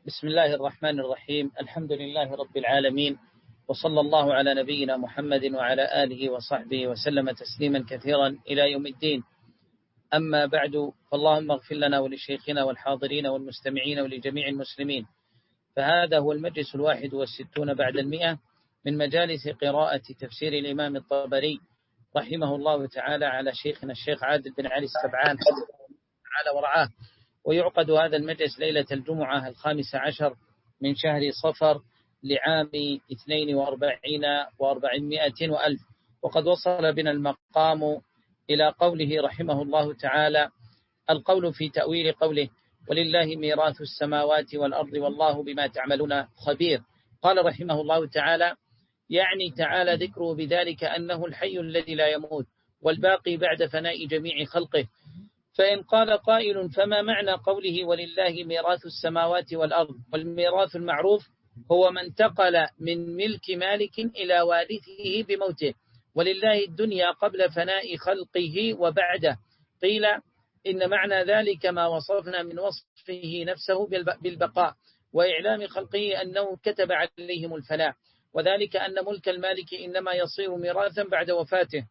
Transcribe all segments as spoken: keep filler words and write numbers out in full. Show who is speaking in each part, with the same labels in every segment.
Speaker 1: بسم الله الرحمن الرحيم. الحمد لله رب العالمين، وصلى الله على نبينا محمد وعلى آله وصحبه وسلم تسليما كثيرا إلى يوم الدين. أما بعد، فاللهم اغفر لنا ولشيخنا والحاضرين والمستمعين ولجميع المسلمين. فهذا هو المجلس الواحد والستون بعد المئة من مجالس قراءة تفسير الإمام الطبري رحمه الله تعالى على شيخنا الشيخ عادل بن علي السبعان تعالى ورعاه. ويعقد هذا المجلس ليلة الجمعة الخامسة عشر من شهر صفر لعام اثنين وأربعين وأربعمائة وألف. وقد وصل بنا المقام إلى قوله رحمه الله تعالى: القول في تأويل قوله: ولله ميراث السماوات والأرض والله بما تعملون خبير. قال رحمه الله تعالى: يعني تعالى ذكره بذلك أنه الحي الذي لا يموت والباقي بعد فناء جميع خلقه. فإن قال قائل: فما معنى قوله ولله ميراث السماوات والأرض؟ والميراث المعروف هو ما انتقل من ملك مالك إلى وارثه بموته، ولله الدنيا قبل فناء خلقه وبعده. قيل: إن معنى ذلك ما وصفنا من وصفه نفسه بالبقاء وإعلام خلقه أنه كتب عليهم الفناء، وذلك أن ملك المالك إنما يصير ميراثا بعد وفاته.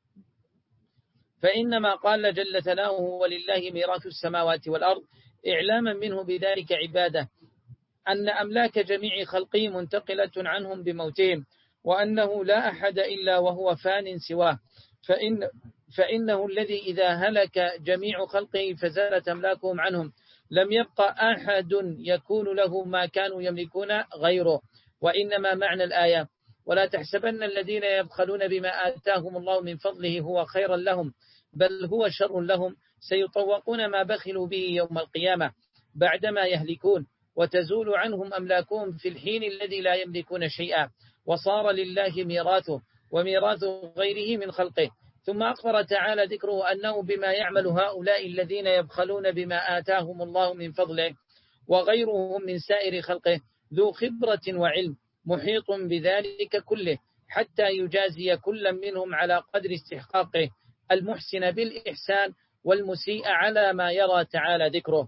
Speaker 1: فإنما قال جل ثناؤه ولله ميراث السماوات والأرض إعلاما منه بذلك عباده أن أملاك جميع خلقه منتقلة عنهم بموتهم، وأنه لا أحد إلا وهو فان سواه، فإن فإنه الذي إذا هلك جميع خلقه فزالت أملاكهم عنهم لم يبقى أحد يكون له ما كانوا يملكون غيره. وإنما معنى الآية: ولا تحسبن الذين يبخلون بما آتاهم الله من فضله هو خيرا لهم بل هو شر لهم، سيطوقون ما بخلوا به يوم القيامة بعدما يهلكون، وتزول عنهم أملاكهم في الحين الذي لا يملكون شيئا، وصار لله ميراثه وميراث غيره من خلقه. ثم أخبر تعالى ذكره أنه بما يعمل هؤلاء الذين يبخلون بما آتاهم الله من فضله وغيرهم من سائر خلقه ذو خبرة وعلم محيط بذلك كله، حتى يجازي كل منهم على قدر استحقاقه، المحسن بالإحسان والمسيء على ما يرى تعالى ذكره.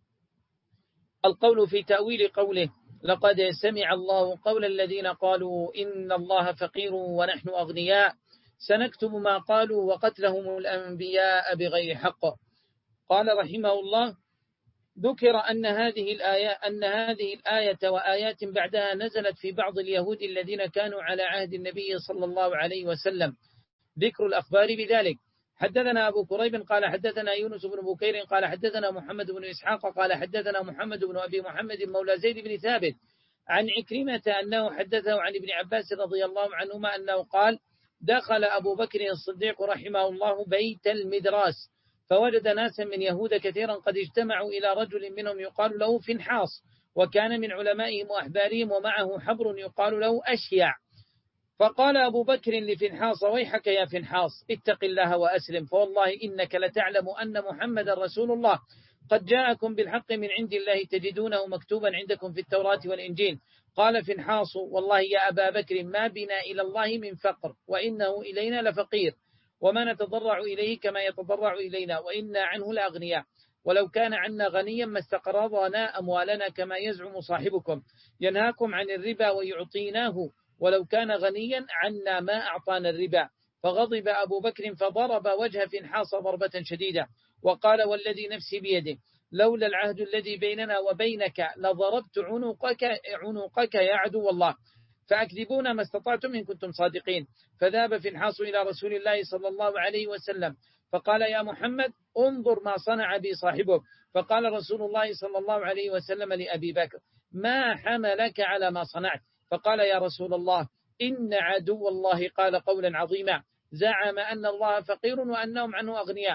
Speaker 1: القول في تأويل قوله: لقد سمع الله قول الذين قالوا إن الله فقير ونحن أغنياء سنكتب ما قالوا وقتلهم الأنبياء بغير حق. قال رحمه الله: ذكر أن هذه الآية أن هذه الآية وآيات بعدها نزلت في بعض اليهود الذين كانوا على عهد النبي صلى الله عليه وسلم، ذكر الأخبار بذلك. حدثنا أبو كريب قال حدثنا يونس بن بكير قال حدثنا محمد بن إسحاق قال حدثنا محمد بن أبي محمد مولى زيد بن ثابت عن عكرمة أنه حدثه عن ابن عباس رضي الله عنهما أنه قال: دخل أبو بكر الصديق رحمه الله بيت المدراس فوجد ناسا من يهود كثيرا قد اجتمعوا إلى رجل منهم يقال له فنحاص، وكان من علمائهم وأحبارهم، ومعه حبر يقال له أشيع. فقال أبو بكر لفنحاص: ويحك يا فنحاص، اتق الله وأسلم، فوالله إنك لتعلم أن محمد رسول الله قد جاءكم بالحق من عند الله تجدونه مكتوبا عندكم في التوراة والإنجيل. قال فنحاص: والله يا أبا بكر ما بنا إلى الله من فقر، وإنه إلينا لفقير، وما نتضرع إليه كما يتضرع إلينا، وإنا عنه لأغنياء، ولو كان عنا غنيا ما استقرضنا أموالنا كما يزعم صاحبكم، ينهاكم عن الربا ويعطيناه، ولو كان غنيا عنا ما أعطانا الربا. فغضب أبو بكر فضرب وجه فنحاص ضربة شديدة، وقال: والذي نفسي بيده لولا العهد الذي بيننا وبينك لضربت عنقك عنقك يا عدو الله، فأكذبون ما استطعتم إن كنتم صادقين. فذهب فنحاص إلى رسول الله صلى الله عليه وسلم فقال: يا محمد انظر ما صنع بي صاحبك. فقال رسول الله صلى الله عليه وسلم لأبي بكر: ما حملك على ما صنعت؟ فقال: يا رسول الله إن عدو الله قال قولا عظيما زعم أن الله فقير وأنهم عنه أغنياء.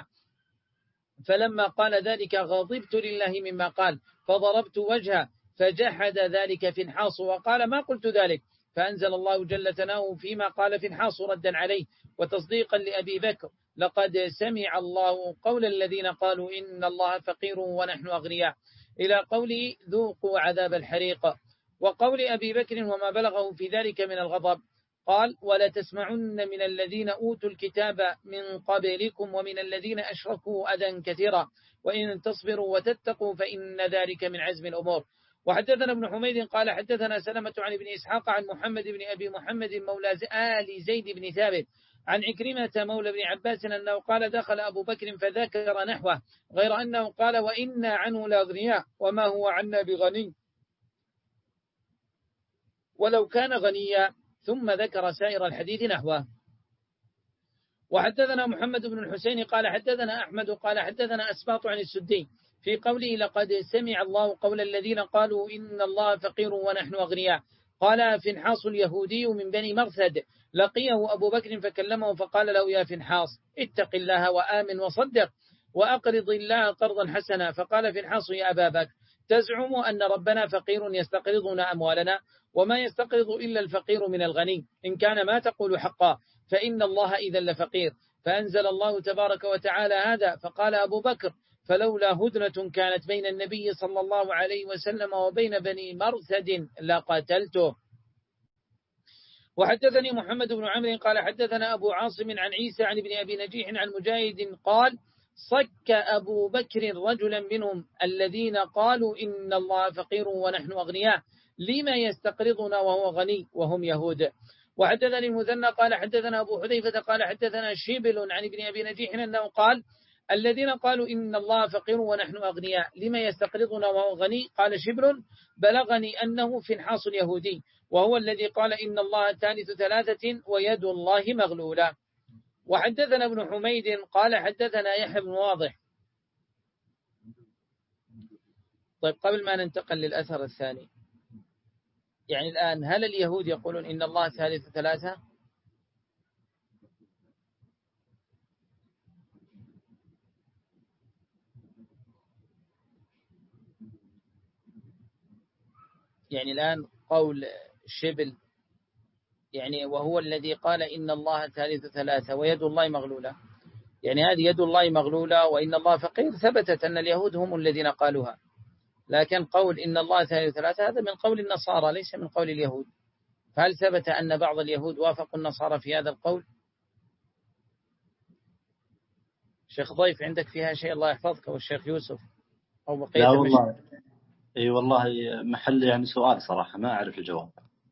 Speaker 1: فلما قال ذلك غضبت لله مما قال فضربت وجهه، فجحد ذلك فنحاص وقال: ما قلت ذلك. فأنزل الله جل ثناؤه فيما قال فنحاص ردا عليه وتصديقا لأبي بكر: لقد سمع الله قول الذين قالوا إن الله فقير ونحن أغنياء، إلى قوله ذوقوا عذاب الحريق. وقول أبي بكر وما بلغه في ذلك من الغضب قال: ولا تسمعن من الذين أوتوا الكتاب من قبلكم ومن الذين أشركوا أذى كثيرا، وإن تصبروا وتتقوا فإن ذلك من عزم الأمور. وحدثنا ابن حميد قال حدثنا سلمة عن ابن إسحاق عن محمد بن أبي محمد مولى آل زيد بن ثابت عن عكرمة مولى بن عباس أنه قال دخل أبو بكر فذكر نحوه غير أنه قال وإنا عنه لأغنياء وما هو عنا بغني ولو كان غنيا، ثم ذكر سائر الحديث نحوه. وحدثنا محمد بن الحسين قال حدثنا أحمد قال حدثنا أسباط عن السدي في قوله لقد سمع الله قول الذين قالوا إن الله فقير ونحن أغنياء. قال فنحاص اليهودي من بني مرثد لقيه أبو بكر فكلمه فقال له يا فنحاص اتق الله وآمن وصدق وأقرض الله قرضا حسنا. فقال فنحاص يا أبا بكر تزعم أن ربنا فقير يستقرضنا أموالنا وما يستقرض إلا الفقير من الغني، إن كان ما تقول حقا فإن الله إذا لفقير. فأنزل الله تبارك وتعالى هذا. فقال أبو بكر فلولا هدنة كانت بين النبي صلى الله عليه وسلم وبين بني مرثد لقتلته. وحدثني محمد بن عمرو قال حدثنا أبو عاصم عن عيسى عن ابن أبي نجيح عن مجاهد قال صك أبو بكر رجلا منهم الذين قالوا إن الله فقير ونحن أغنياء لما يستقرضنا وهو غني وهم يهود. وحدثني المثنى قال حدثنا أبو حذيفة قال حدثنا شبل عن ابن أبي نجيح أنه قال الذين قالوا إن الله فقير ونحن أغنياء لما يستقرضنا وهو غني. قال شبل بلغني أنه فنحاص اليهودي وهو الذي قال إن الله ثالث ثلاثة ويد الله مغلولة. وحدثنا ابن حميد قال حدثنا يحيى بن واضح. طيب قبل ما ننتقل للأثر الثاني، يعني الآن هل اليهود يقولون إن الله ثالث ثلاثة؟ يعني الآن قول شبل يعني وهو الذي قال إن الله ثالث ثلاثة ويد الله مغلولة، يعني هذه يد الله مغلولة وإن الله فقير ثبتت أن اليهود هم الذين قالوها، لكن قول إن الله ثالث ثلاثة هذا من قول النصارى ليس من قول اليهود. فهل ثبت أن بعض اليهود وافقوا النصارى في هذا القول؟ شيخ ضيف عندك فيها شيء الله يحفظك، والشيخ يوسف أو بقية؟
Speaker 2: لا والله اي والله محل يعني سؤال صراحة ما أعرف الجواب.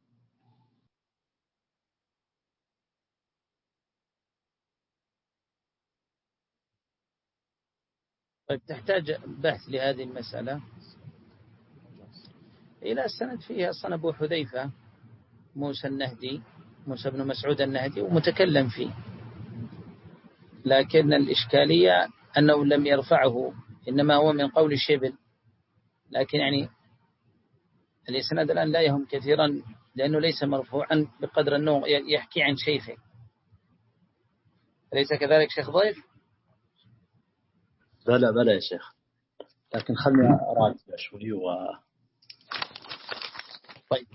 Speaker 1: طيب تحتاج بحث لهذه المسألة. إلى السند فيها أصلا أبو حذيفة موسى النهدي موسى بن مسعود النهدي ومتكلم فيه، لكن الإشكالية أنه لم يرفعه إنما هو من قول الشبل، لكن يعني الإسناد الآن لا يهم كثيرا لأنه ليس مرفوعا بقدر أنه يحكي عن شيخه، أليس كذلك شيخ ضيف؟
Speaker 2: بلى بلى يا شيخ، لكن خلني أراجع شوي و
Speaker 1: طيب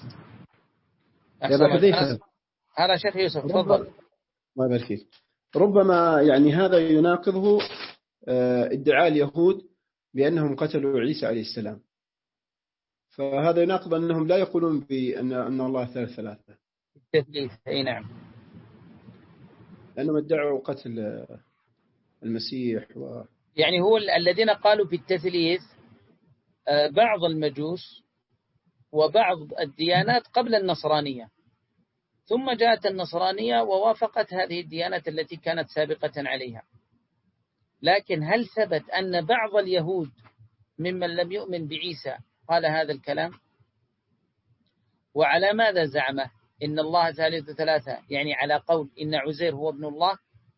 Speaker 1: هذا شيخ يوسف تفضل.
Speaker 3: ما يبارك فيك. ربما يعني هذا يناقضه ادعاء اليهود بأنهم قتلوا عيسى عليه السلام، فهذا يناقض أنهم لا يقولون بأن أن الله ثالث ثلاثة.
Speaker 1: التثليث أي نعم،
Speaker 3: لأنهم ادعوا قتل المسيح و...
Speaker 1: يعني هو الذين قالوا بالتثليث بعض المجوس وبعض الديانات قبل النصرانية، ثم جاءت النصرانية ووافقت هذه الديانات التي كانت سابقة عليها. لكن هل ثبت أن بعض اليهود ممن لم يؤمن بعيسى قال هذا الكلام؟ وعلى ماذا زعمه إن الله ثالث ثلاثة؟ يعني على قول إن عزير هو ابن الله.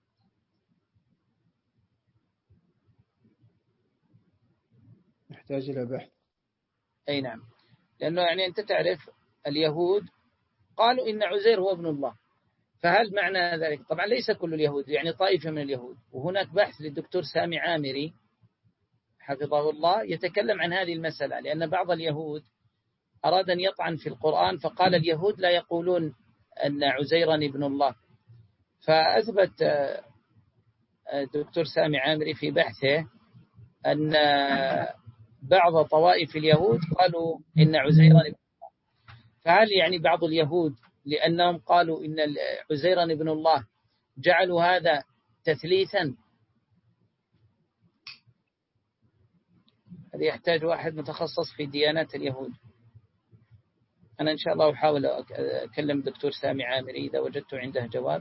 Speaker 3: يحتاج إلى بحث.
Speaker 1: أي نعم، لأنه يعني أنت تعرف اليهود قالوا إن عزير هو ابن الله، فهل معنى ذلك؟ طبعا ليس كل اليهود، يعني طائفة من اليهود. وهناك بحث للدكتور سامي عامري حفظه الله يتكلم عن هذه المسألة، لأن بعض اليهود أراد أن يطعن في القرآن فقال اليهود لا يقولون أن عزيرا ابن الله. فأثبت الدكتور سامي عامري في بحثه أن بعض طوائف اليهود قالوا إن عزيرا ابن الله. فهل يعني بعض اليهود لأنهم قالوا إن عزيرا ابن الله جعلوا هذا تثليثا؟ هذا يحتاج واحد متخصص في ديانات اليهود. أنا إن شاء الله أحاول أكلم دكتور سامي عامري إذا وجدت عنده جواب.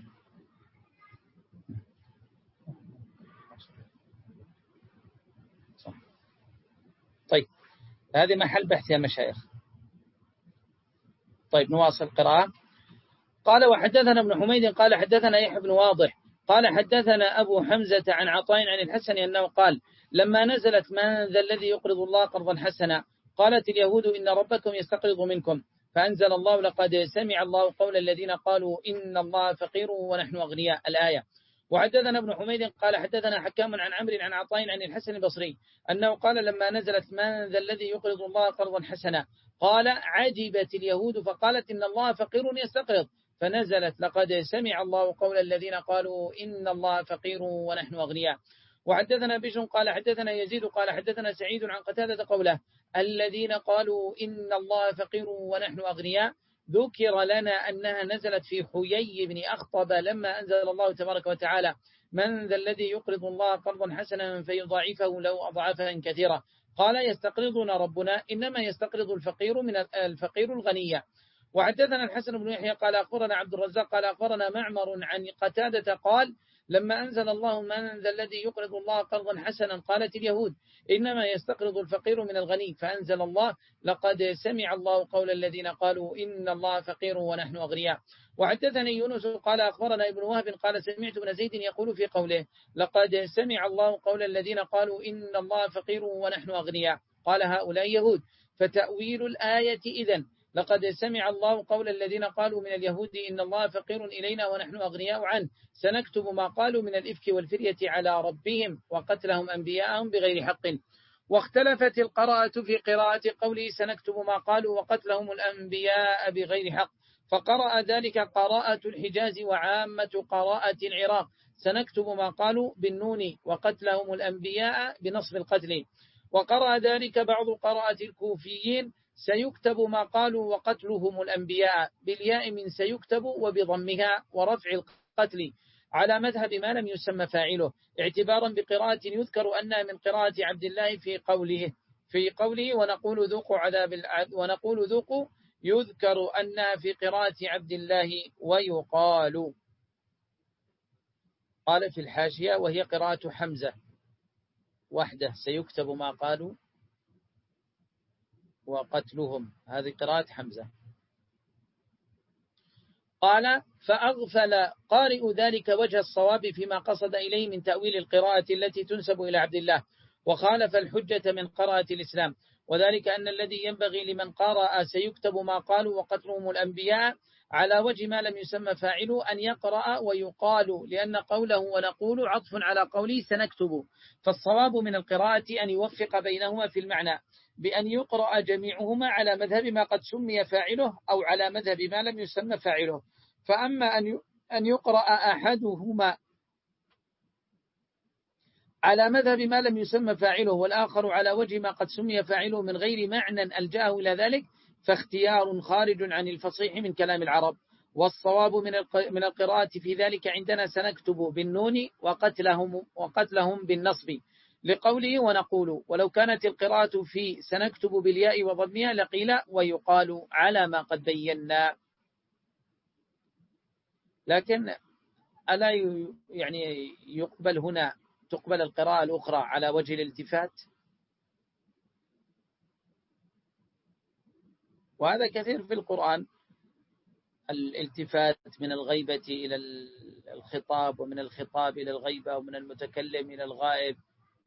Speaker 1: طيب هذه محل بحث يا مشايخ. طيب نواصل قراءة. قال وحدثنا ابن حميد قال حدثنا يحيى بن واضح قال حدثنا أبو حمزة عن عطاء عن الحسن أنه قال لما نزلت من ذا الذي يقرض الله قرضا حسنا قالت اليهود إن ربكم يستقرض منكم فأنزل الله لقد سمع الله قول الذين قالوا إن الله فقير ونحن أغنياء الآية. وحدثنا ابن حميد قال حدثنا حكام عن عمرو عن عطاء عن الحسن البصري أنه قال لما نزلت من ذا الذي يقرض الله قرضا حسنا قال عجبت اليهود فقالت إن الله فقير يستقرض فنزلت لقد سمع الله قول الذين قالوا إن الله فقير ونحن أغنياء. وحدثنا بشر قال حدثنا يزيد قال حدثنا سعيد عن قتادة قوله الذين قالوا إن الله فقير ونحن أغنياء ذكر لنا أنها نزلت في حيي بن أخطب لما أنزل الله تبارك وتعالى من ذا الذي يقرض الله قرضا حسنا فيضاعفه له أضعافا كثيرة قال يستقرضنا ربنا إنما يستقرض الفقير من الفقير الغني. وحدثنا الحسن بن يحيى قال أخبرنا عبد الرزاق قال أخبرنا معمر عن قتادة قال لما أنزل الله من ذا الذي يقرض الله قرضا حسنا قالت اليهود إنما يستقرض الفقير من الغني فأنزل الله لقد سمع الله قول الذين قالوا إن الله فقير ونحن أغنياء. وحدثني يونس قال أخبرنا ابن وهب قال سمعت ابن زيد يقول في قوله لقد سمع الله قول الذين قالوا إن الله فقير ونحن أغنياء قال هؤلاء يهود فتأويل الآية إذن لقد سمع الله قول الذين قالوا من اليهود إن الله فقير إلينا ونحن أغنياء عنه سنكتب ما قالوا من الإفك والفرية على ربهم وقتلهم أنبياءهم بغير حق. واختلفت القراءة في قراءة قوله سنكتب ما قالوا وقتلهم الأنبياء بغير حق فقرأ ذلك قراءة الحجاز وعامة قراءة العراق سنكتب ما قالوا بالنون وقتلهم الأنبياء بنصب القتل. وقرأ ذلك بعض قراءة الكوفيين سيكتب ما قالوا وقتلهم الأنبياء بالياء من سيكتب وبضمها ورفع القتل على مذهب ما لم يسمى فاعله اعتبارا بقراءة يذكر أنها من قراءة عبد الله في قوله في قوله ونقول ذوقوا عذاب ونقول ذوقوا يذكر أنها في قراءة عبد الله ويقال قال في الحاشية وهي قراءة حمزة وحده سيكتب ما قالوا وقتلهم هذه قراءة حمزة. قال فأغفل قارئ ذلك وجه الصواب فيما قصد إليه من تأويل القراءة التي تنسب إلى عبد الله وخالف الحجة من قراءة الإسلام وذلك أن الذي ينبغي لمن قرأ سيكتب ما قالوا وقتلهم الأنبياء على وجه ما لم يسمى فاعله أن يقرأ ويقال لأن قوله ونقول عطف على قوله سنكتب فالصواب من القراءة أن يوفق بينهما في المعنى بأن يقرأ جميعهما على مذهب ما قد سمي فاعله أو على مذهب ما لم يسمى فاعله. فأما أن يقرأ أحدهما على مذهب ما لم يسمى فاعله والآخر على وجه ما قد سمي فاعله من غير معنى ألجأه إلى ذلك فاختيار خارج عن الفصيح من كلام العرب والصواب من القراءة في ذلك عندنا سنكتب بالنون وقتلهم, وقتلهم بالنصب لقوله ونقول ولو كانت القراءة في سنكتب بالياء وضمها لقيل ويقال على ما قد بينا. لكن ألا يعني يقبل هنا تقبل القراءة الأخرى على وجه الالتفات وهذا كثير في القرآن الالتفات من الغيبة إلى الخطاب ومن الخطاب إلى الغيبة ومن المتكلم إلى الغائب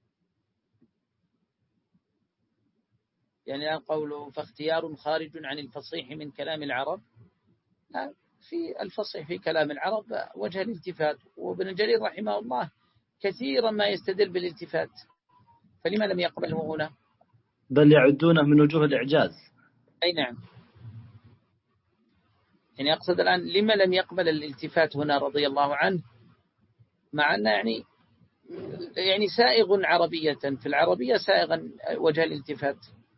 Speaker 1: يعني قوله فاختيار خارج عن الفصيح من كلام العرب في الفصيح في كلام العرب وجه الالتفات وابن جرير رحمه الله كثيرا ما يستدل بالالتفات فلما لم يقبله هنا
Speaker 2: بل يعدونه من وجوه الإعجاز.
Speaker 1: أي نعم يعني أقصد الآن لما لم يقبل الالتفات هنا رضي الله عنه مع أنه يعني يعني سائغ عربية في العربية سائغا وجه الالتفات.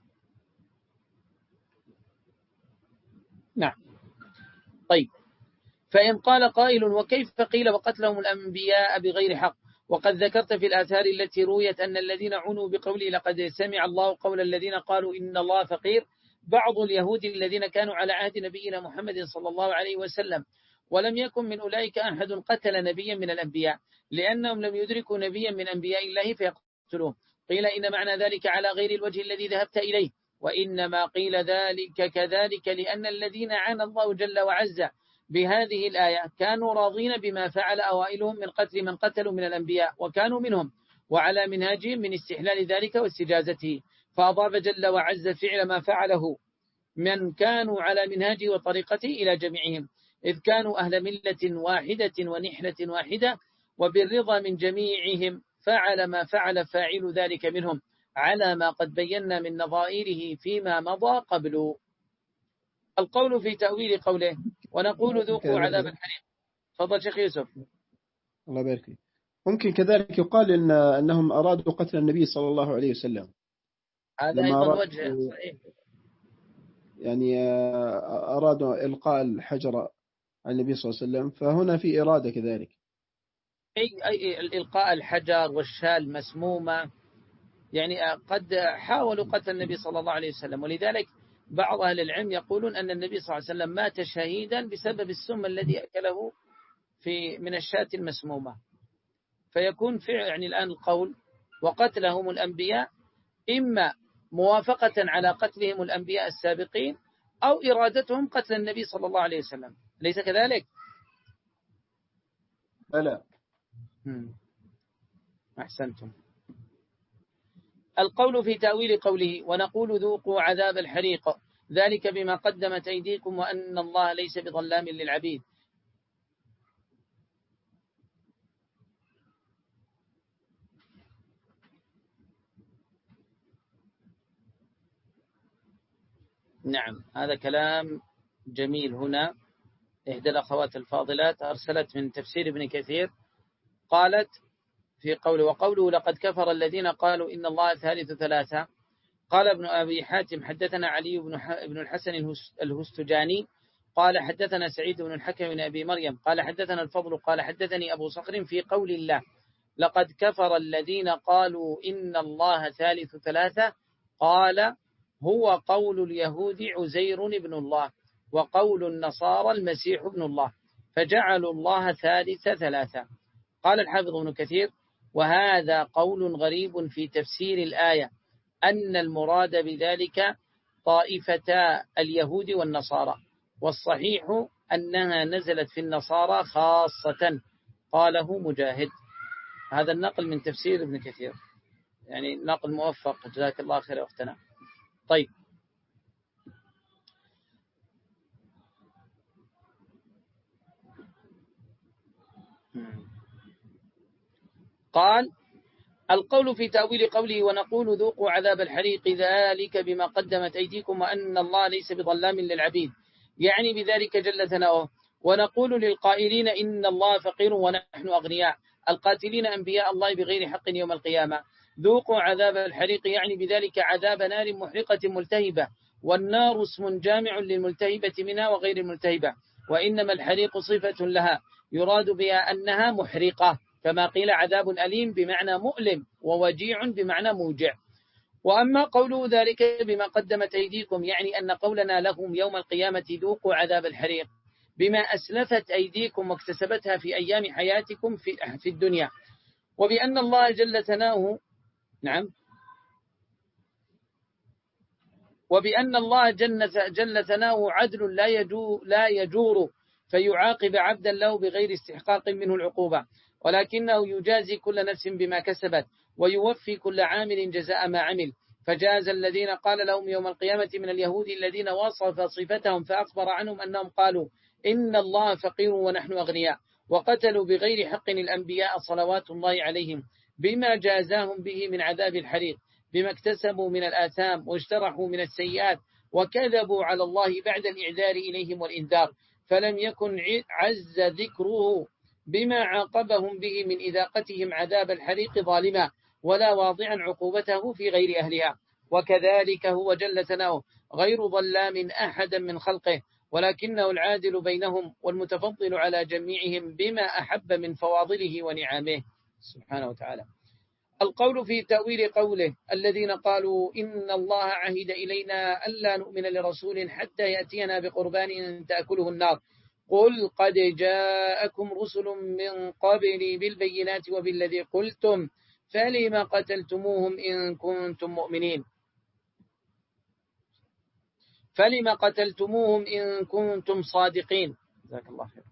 Speaker 1: نعم طيب فإن قال قائل وكيف قيل وقتلهم الأنبياء بغير حق وقد ذكرت في الآثار التي رويت أن الذين عنوا بقولي لقد سمع الله قول الذين قالوا إن الله فقير بعض اليهود الذين كانوا على عهد نبينا محمد صلى الله عليه وسلم، ولم يكن من أولئك أحد قتل نبيا من الأنبياء لأنهم لم يدركوا نبيا من أنبياء الله فيقتلوه. قيل إن معنى ذلك على غير الوجه الذي ذهبت إليه، وإنما قيل ذلك كذلك لأن الذين عانى الله جل وعز بهذه الآية كانوا راضين بما فعل أوائلهم من قتل من قتلوا من الأنبياء وكانوا منهم، وعلى منهاجهم من استحلال ذلك واستجازته، فأضاف جل وعز فعل ما فعله من كانوا على منهاجه وطريقته إلى جميعهم، إذ كانوا أهل ملة واحدة ونحلة واحدة، وبالرضا من جميعهم فعل ما فعل فاعل ذلك منهم على ما قد بينا من نظائره فيما مضى قبل. القول في تأويل قوله ونقول ذوقوا عذاب الحريق. تفضل شيخ يوسف.
Speaker 3: الله يبارك فيك. ممكن كذلك يقال إن أنهم أرادوا قتل النبي صلى الله عليه وسلم،
Speaker 1: هذا أيضا وجه صحيح،
Speaker 3: يعني أرادوا إلقاء الحجر على النبي صلى الله عليه وسلم، فهنا في إرادة كذلك.
Speaker 1: أي أي إلقاء الحجر والشال مسمومة، يعني قد حاولوا قتل النبي صلى الله عليه وسلم، ولذلك بعض أهل العلم يقولون أن النبي صلى الله عليه وسلم مات شهيدا بسبب السم الذي أكله في من الشاة المسمومة. فيكون فعل يعني الآن القول وقتلهم الأنبياء إما موافقة على قتلهم الأنبياء السابقين أو إرادتهم قتل النبي صلى الله عليه وسلم، ليس كذلك؟
Speaker 3: لا.
Speaker 1: أحسنتم. القول في تأويل قوله ونقول ذوقوا عذاب الحريق ذلك بما قدمت أيديكم وأن الله ليس بظلام للعبيد. نعم، هذا كلام جميل. هنا إحدى الأخوات الفاضلات أرسلت من تفسير ابن كثير، قالت في قوله وقوله لقد كفر الذين قالوا إن الله ثالث ثلاثة. قال ابن أبي حاتم حدثنا علي بن الحسن الهستجاني قال حدثنا سعيد بن الحكم بن أبي مريم قال حدثنا الفضل قال حدثني أبو صخر في قول الله لقد كفر الذين قالوا إن الله ثالث ثلاثة، قال هو قول اليهود عزير ابن الله وقول النصارى المسيح ابن الله، فجعلوا الله ثالث ثلاثة. قال الحافظ ابن كثير وهذا قول غريب في تفسير الآية أن المراد بذلك طائفتا اليهود والنصارى، والصحيح أنها نزلت في النصارى خاصة، قاله مجاهد. هذا النقل من تفسير ابن كثير، يعني نقل موفق، جزاك الله خير أختنا. طيب، قال القول في تأويل قوله ونقول ذوقوا عذاب الحريق ذلك بما قدمت أيديكم وأن الله ليس بظلام للعبيد، يعني بذلك جل ثناؤه. ونقول للقائلين إن الله فقير ونحن أغنياء القاتلين أنبياء الله بغير حق يوم القيامة ذوقوا عذاب الحريق، يعني بذلك عذاب نار محرقة ملتهبة، والنار اسم جامع للملتهبة منها وغير الملتهبة، وإنما الحريق صفة لها يراد بها أنها محرقة، كما قيل عذاب أليم بمعنى مؤلم ووجيع بمعنى موجع. وأما قوله ذلك بما قدمت أيديكم، يعني أن قولنا لهم يوم القيامة ذوقوا عذاب الحريق بما أسلفت أيديكم واكتسبتها في أيام حياتكم في, في الدنيا، وبأن الله جل ثناؤه نعم وبأن الله جل ثناؤه عدل لا يجور, لا يجور فيعاقب عبدا له بغير استحقاق منه العقوبة، ولكنه يجازي كل نفس بما كسبت ويوفي كل عامل جزاء ما عمل. فجاز الذين قال لهم يوم القيامة من اليهود الذين وصف صفتهم فأخبر عنهم أنهم قالوا إن الله فقير ونحن أغنياء، وقتلوا بغير حق الأنبياء صلوات الله عليهم بما جازاهم به من عذاب الحريق بما اكتسبوا من الآثام واجترحوا من السيئات، وكذبوا على الله بعد الإعذار إليهم والإنذار، فلم يكن عز ذكره بما عاقبهم به من إذاقتهم عذاب الحريق ظالما، ولا واضعا عقوبته في غير أهلها. وكذلك هو جل ثناؤه غير ظلام أحدا من خلقه، ولكنه العادل بينهم والمتفضل على جميعهم بما أحب من فواضله ونعمه. سبحانه وتعالى. القول في تأويل قوله الذين قالوا إن الله عهد إلينا ألا نؤمن لرسول حتى يأتينا بقربان تأكله النار قل قد جاءكم رسل من قبلي بالبينات وبالذي قلتم فلما قتلتموهم إن كنتم مؤمنين فلما قتلتموهم إن كنتم صادقين. جزاك الله خير.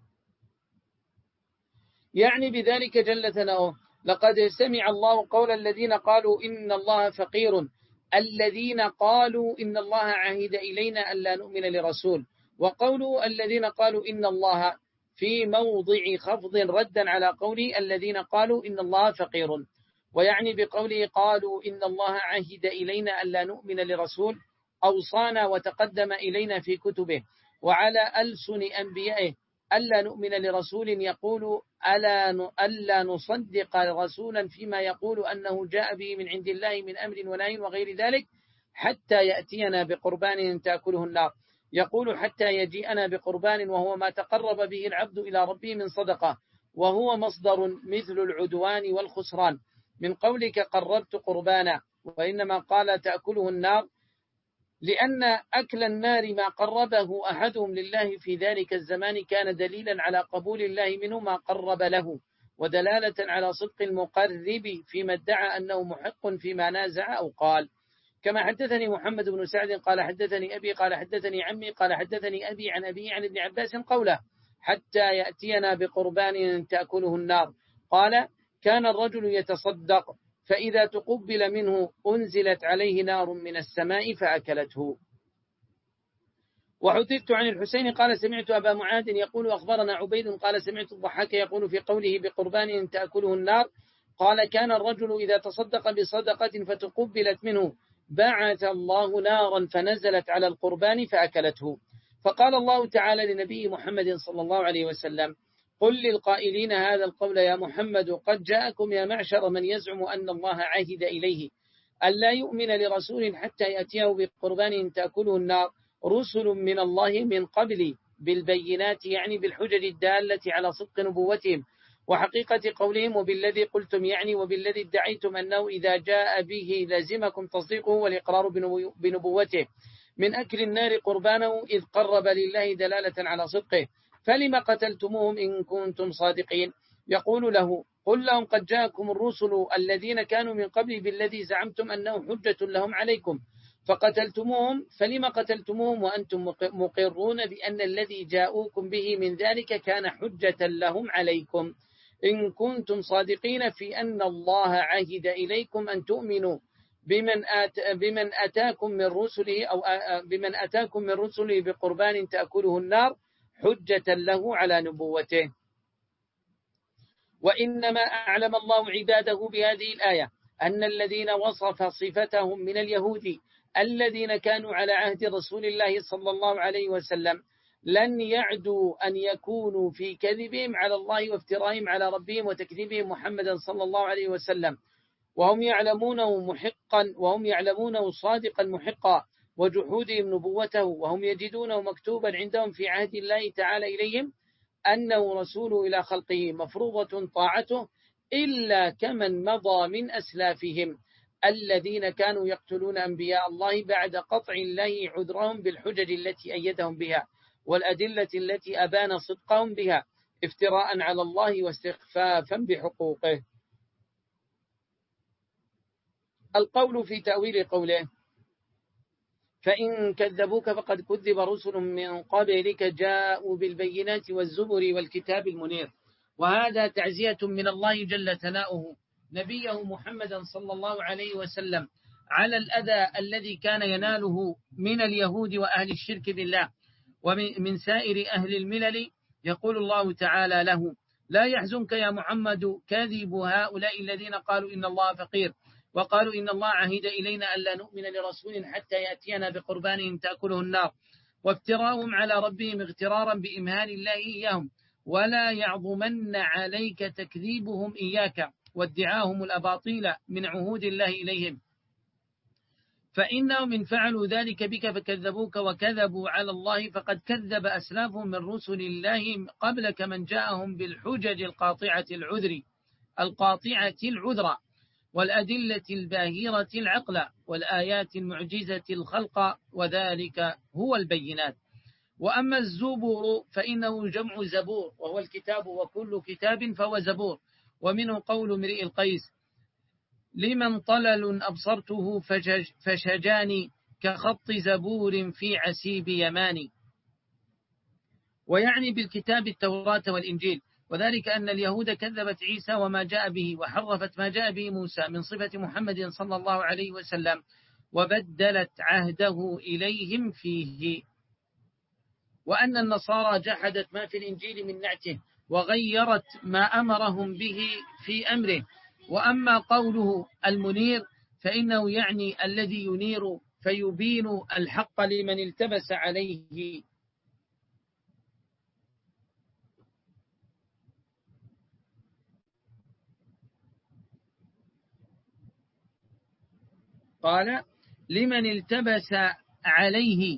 Speaker 1: يعني بذلك جل ثناؤه لقد سمع الله قول الذين قالوا إن الله فقير الذين قالوا إن الله عهد إلينا ألا نؤمن لرسول، وقولوا الذين قالوا إن الله في موضع خفض ردا على قول الذين قالوا إن الله فقير. ويعني بقوله قالوا إن الله عهد إلينا ألا نؤمن لرسول أوصانا وتقدم إلينا في كتبه وعلى ألسن أنبيائه ألا نؤمن لرسول يقول ألا ألا نصدق رسولا فيما يقول أنه جاء به من عند الله من أمر ونهي وغير ذلك حتى يأتينا بقربان تأكله النار. يقول حتى يجيئنا بقربان وهو ما تقرب به العبد إلى ربه من صدقة، وهو مصدر مثل العدوان والخسران من قولك قربت قربانا، وإنما قال تأكله النار لأن أكل النار ما قربه أحدهم لله في ذلك الزمان كان دليلا على قبول الله منه ما قرب له، ودلالة على صدق المقرب فيما ادعى أنه محق فيما نازع أو قال. كما حدثني محمد بن سعد قال حدثني أبي قال حدثني عمي قال حدثني أبي عن أبي عن ابن عباس قوله حتى يأتينا بقربان تأكله النار. قال كان الرجل يتصدق فإذا تقبل منه أنزلت عليه نار من السماء فأكلته. وحدثت عن الحسين قال سمعت أبا معاذ يقول أخبرنا عبيد قال سمعت الضحاك يقول في قوله بقربان تأكله النار قال كان الرجل إذا تصدق بصدقة فتقبلت منه بعث الله نارا فنزلت على القربان فأكلته. فقال الله تعالى لنبي محمد صلى الله عليه وسلم قل للقائلين هذا القول يا محمد قد جاءكم يا معشر من يزعم أن الله عهد إليه ألا يؤمن لرسول حتى يأتيه بقربان تأكله النار رسل من الله من قبل بالبينات يعني بالحجج الدالة على صدق نبوتهم وحقيقة قولهم وبالذي قلتم يعني وبالذي ادعيتم أنه إذا جاء به لازمكم تصديقه والإقرار بنبوته من أكل النار قربانه إذ قرب لله دلالة على صدقه فلما قتلتموهم إن كنتم صادقين. يقول له قل لهم قد جاءكم الرسل الذين كانوا من قبل بالذي زعمتم أنه حجة لهم عليكم فقتلتموهم فلما قتلتموهم وأنتم مقرون بأن الذي جاءوكم به من ذلك كان حجة لهم عليكم إن كنتم صادقين في أن الله عهد إليكم أن تؤمنوا بمن آت بمن أتاكم من رسله أو بمن أتاكم من رسله بقربان تأكله النار حجة له على نبوته. وإنما أعلم الله عباده بهذه الآية أن الذين وصف صفتهم من اليهود الذين كانوا على عهد رسول الله صلى الله عليه وسلم لن يعدوا أن يكونوا في كذبهم على الله وافترائهم على ربهم وتكذيبهم محمدا صلى الله عليه وسلم وهم يعلمونه محقا وهم يعلمونه صادقا محقا وجحودهم نبوته وهم يجدونه مكتوبا عندهم في عهد الله تعالى إليهم أنه رسول إلى خلقه مفروضة طاعته إلا كمن مضى من أسلافهم الذين كانوا يقتلون أنبياء الله بعد قطع الله عذرهم بالحجج التي أيدهم بها والأدلة التي أبان صدقهم بها افتراء على الله واستخفافا بحقوقه. القول في تأويل قوله فإن كذبوك فقد كذب رسل من قبلك جاءوا بالبينات والزبر والكتاب المنير. وهذا تعزية من الله جل ثناؤه نبيه محمدا صلى الله عليه وسلم على الأذى الذي كان يناله من اليهود وأهل الشرك بالله ومن سائر أهل الملل. يقول الله تعالى له لا يحزنك يا محمد كاذب هؤلاء الذين قالوا إن الله فقير وقالوا إن الله عهد إلينا ألا نؤمن لرسول حتى يأتينا بقربان تأكله النار وافتراهم على ربهم اغترارا بإمهال الله إياهم ولا يعظمن عليك تكذيبهم إياك وادعاهم الأباطيل من عهود الله إليهم فإنهم إن فعلوا ذلك بك فكذبوك وكذبوا على الله فقد كذب أسلافهم من رسل الله قبلك من جاءهم بالحجج القاطعة العذر القاطعة العذر، والأدلة الباهرة العقل، والآيات المعجزة الخلق، وذلك هو البينات. وأما الزبور فإنه جمع زبور، وهو الكتاب، وكل كتاب فهو زبور. ومنه قول امرئ القيس: لمن طلل أبصرته فشجاني كخط زبور في عسيب يماني. ويعني بالكتاب التوراة والإنجيل، وذلك أن اليهود كذبت عيسى وما جاء به، وحرفت ما جاء به موسى من صفة محمد صلى الله عليه وسلم، وبدلت عهده إليهم فيه. وأن النصارى جحدت ما في الإنجيل من نعته، وغيرت ما أمرهم به في أمره. وأما قوله المنير فإنه يعني الذي ينير فيبين الحق لمن التبس عليه. قال: لمن التبس عليه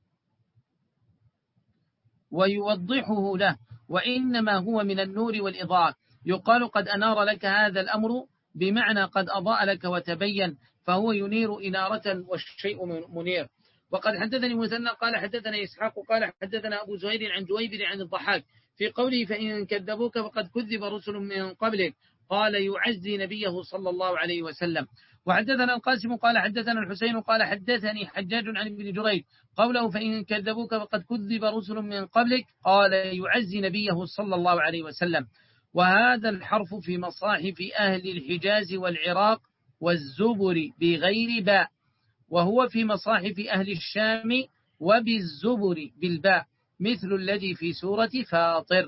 Speaker 1: ويوضحه له، وإنما هو من النور والإضاءة. يقال قد أنار لك هذا الأمر بمعنى قد أضاء لك وتبين، فهو ينير إنارة والشيء منير. وقد حدثني مثنى قال حدثنا إسحاق قال حدثنا أبو زهير عن جويبر عن الضحاك في قوله: فإن كذبوك فقد كذب رسل من قبلك، قال يعزي نبيه صلى الله عليه وسلم. وحدثنا القاسم قال حدثنا الحسين قال حدثني حجاج عن ابن جريج قوله: فإن كذبوك فقد كذب رسل من قبلك، قال يعزي نبيه صلى الله عليه وسلم. وهذا الحرف في مصاحف أهل الحجاز والعراق والزبر بغير باء، وهو في مصاحف أهل الشام وبالزبر بالباء، مثل الذي في سورة فاطر.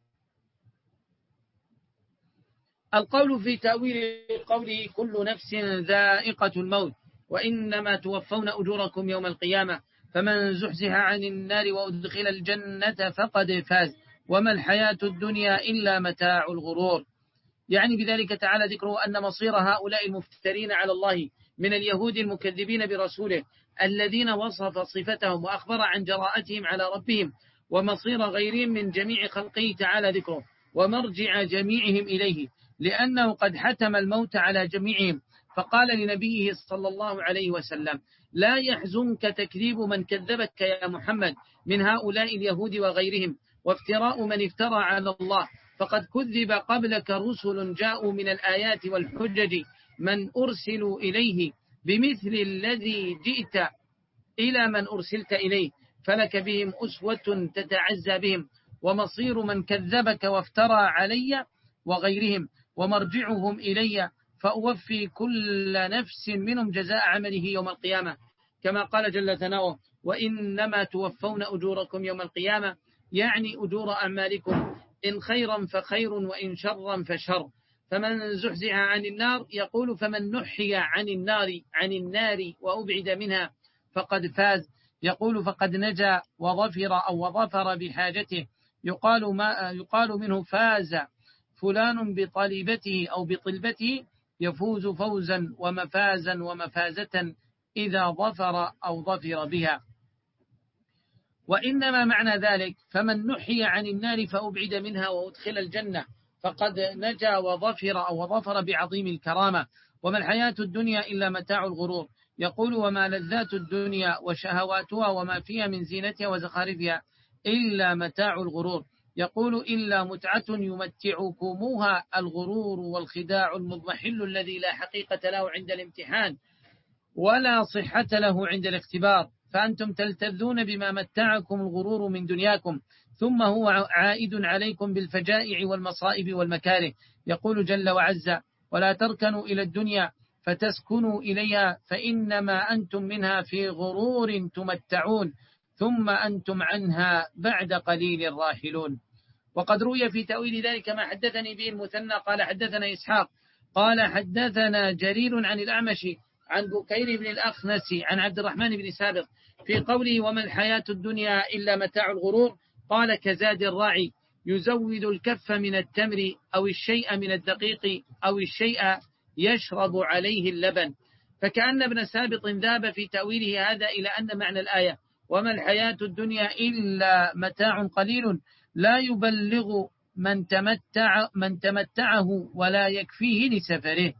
Speaker 1: القول في تأويل قوله: كل نفس ذائقة الموت وإنما توفون أجوركم يوم القيامة، فمن زحزح عن النار وأدخل الجنة فقد فاز، وما الحياة الدنيا إلا متاع الغرور. يعني بذلك تعالى ذكره أن مصير هؤلاء المفترين على الله من اليهود المكذبين برسوله الذين وصف صفتهم وأخبر عن جراءتهم على ربهم، ومصير غيرهم من جميع خلقه تعالى ذكره، ومرجع جميعهم إليه، لأنه قد حتم الموت على جميعهم. فقال لنبيه صلى الله عليه وسلم: لا يحزنك تكذيب من كذبك يا محمد من هؤلاء اليهود وغيرهم، وافتراء من افترى على الله، فقد كذب قبلك رسل جاءوا من الآيات والحجج من أرسلوا إليه بمثل الذي جئت إلى من أرسلت إليه، فلك بهم أسوة تتعزى بهم. ومصير من كذبك وافترى علي وغيرهم ومرجعهم إلي، فأوفي كل نفس منهم جزاء عمله يوم القيامة، كما قال جل ثناؤه: وإنما توفون أجوركم يوم القيامة، يعني أجور أعمالكم، إن خيرا فخير وإن شرا فشر. فمن زحزح عن النار، يقول فمن نحي عن النار عن النار وأبعد منها فقد فاز، يقول فقد نجا وظفر أو وظفر بحاجته. يقال, ما يقال منه فاز فلان بطلبته أو بطلبته، يفوز فوزا ومفازا ومفازة إذا ظفر أو ظفر بها. وإنما معنى ذلك فمن نحي عن النار فأبعد منها وأدخل الجنة فقد نجا وظفر أو وظفر بعظيم الكرامة. وما الحياة الدنيا إلا متاع الغرور. يقول وما لذات الدنيا وشهواتها وما فيها من زينتها وزخارفها إلا متاع الغرور. يقول إلا متعة يمتعكموها الغرور والخداع المضمحل الذي لا حقيقة له عند الامتحان ولا صحة له عند الاختبار، فأنتم تلتذون بما متعكم الغرور من دنياكم، ثم هو عائد عليكم بالفجائع والمصائب والمكاره. يقول جل وعز ولا تركنوا إلى الدنيا فتسكنوا إليها فإنما أنتم منها في غرور تمتعون ثم أنتم عنها بعد قليل راحلون. وقد روي في تأويل ذلك ما حدثني به المثنى قال حدثنا إسحاق قال حدثنا جرير عن الأعمش عن بكير بن الأخنس عن عبد الرحمن بن سابق في قوله وما الحياة الدنيا إلا متاع الغرور، قال كزاد الراعي يزود الكف من التمر أو الشيء من الدقيق أو الشيء يشرب عليه اللبن. فكأن ابن سابط ذهب في تأويله هذا إلى أن معنى الآية وما الحياة الدنيا إلا متاع قليل لا يبلغ من تمتع من تمتعه ولا يكفيه لسفره.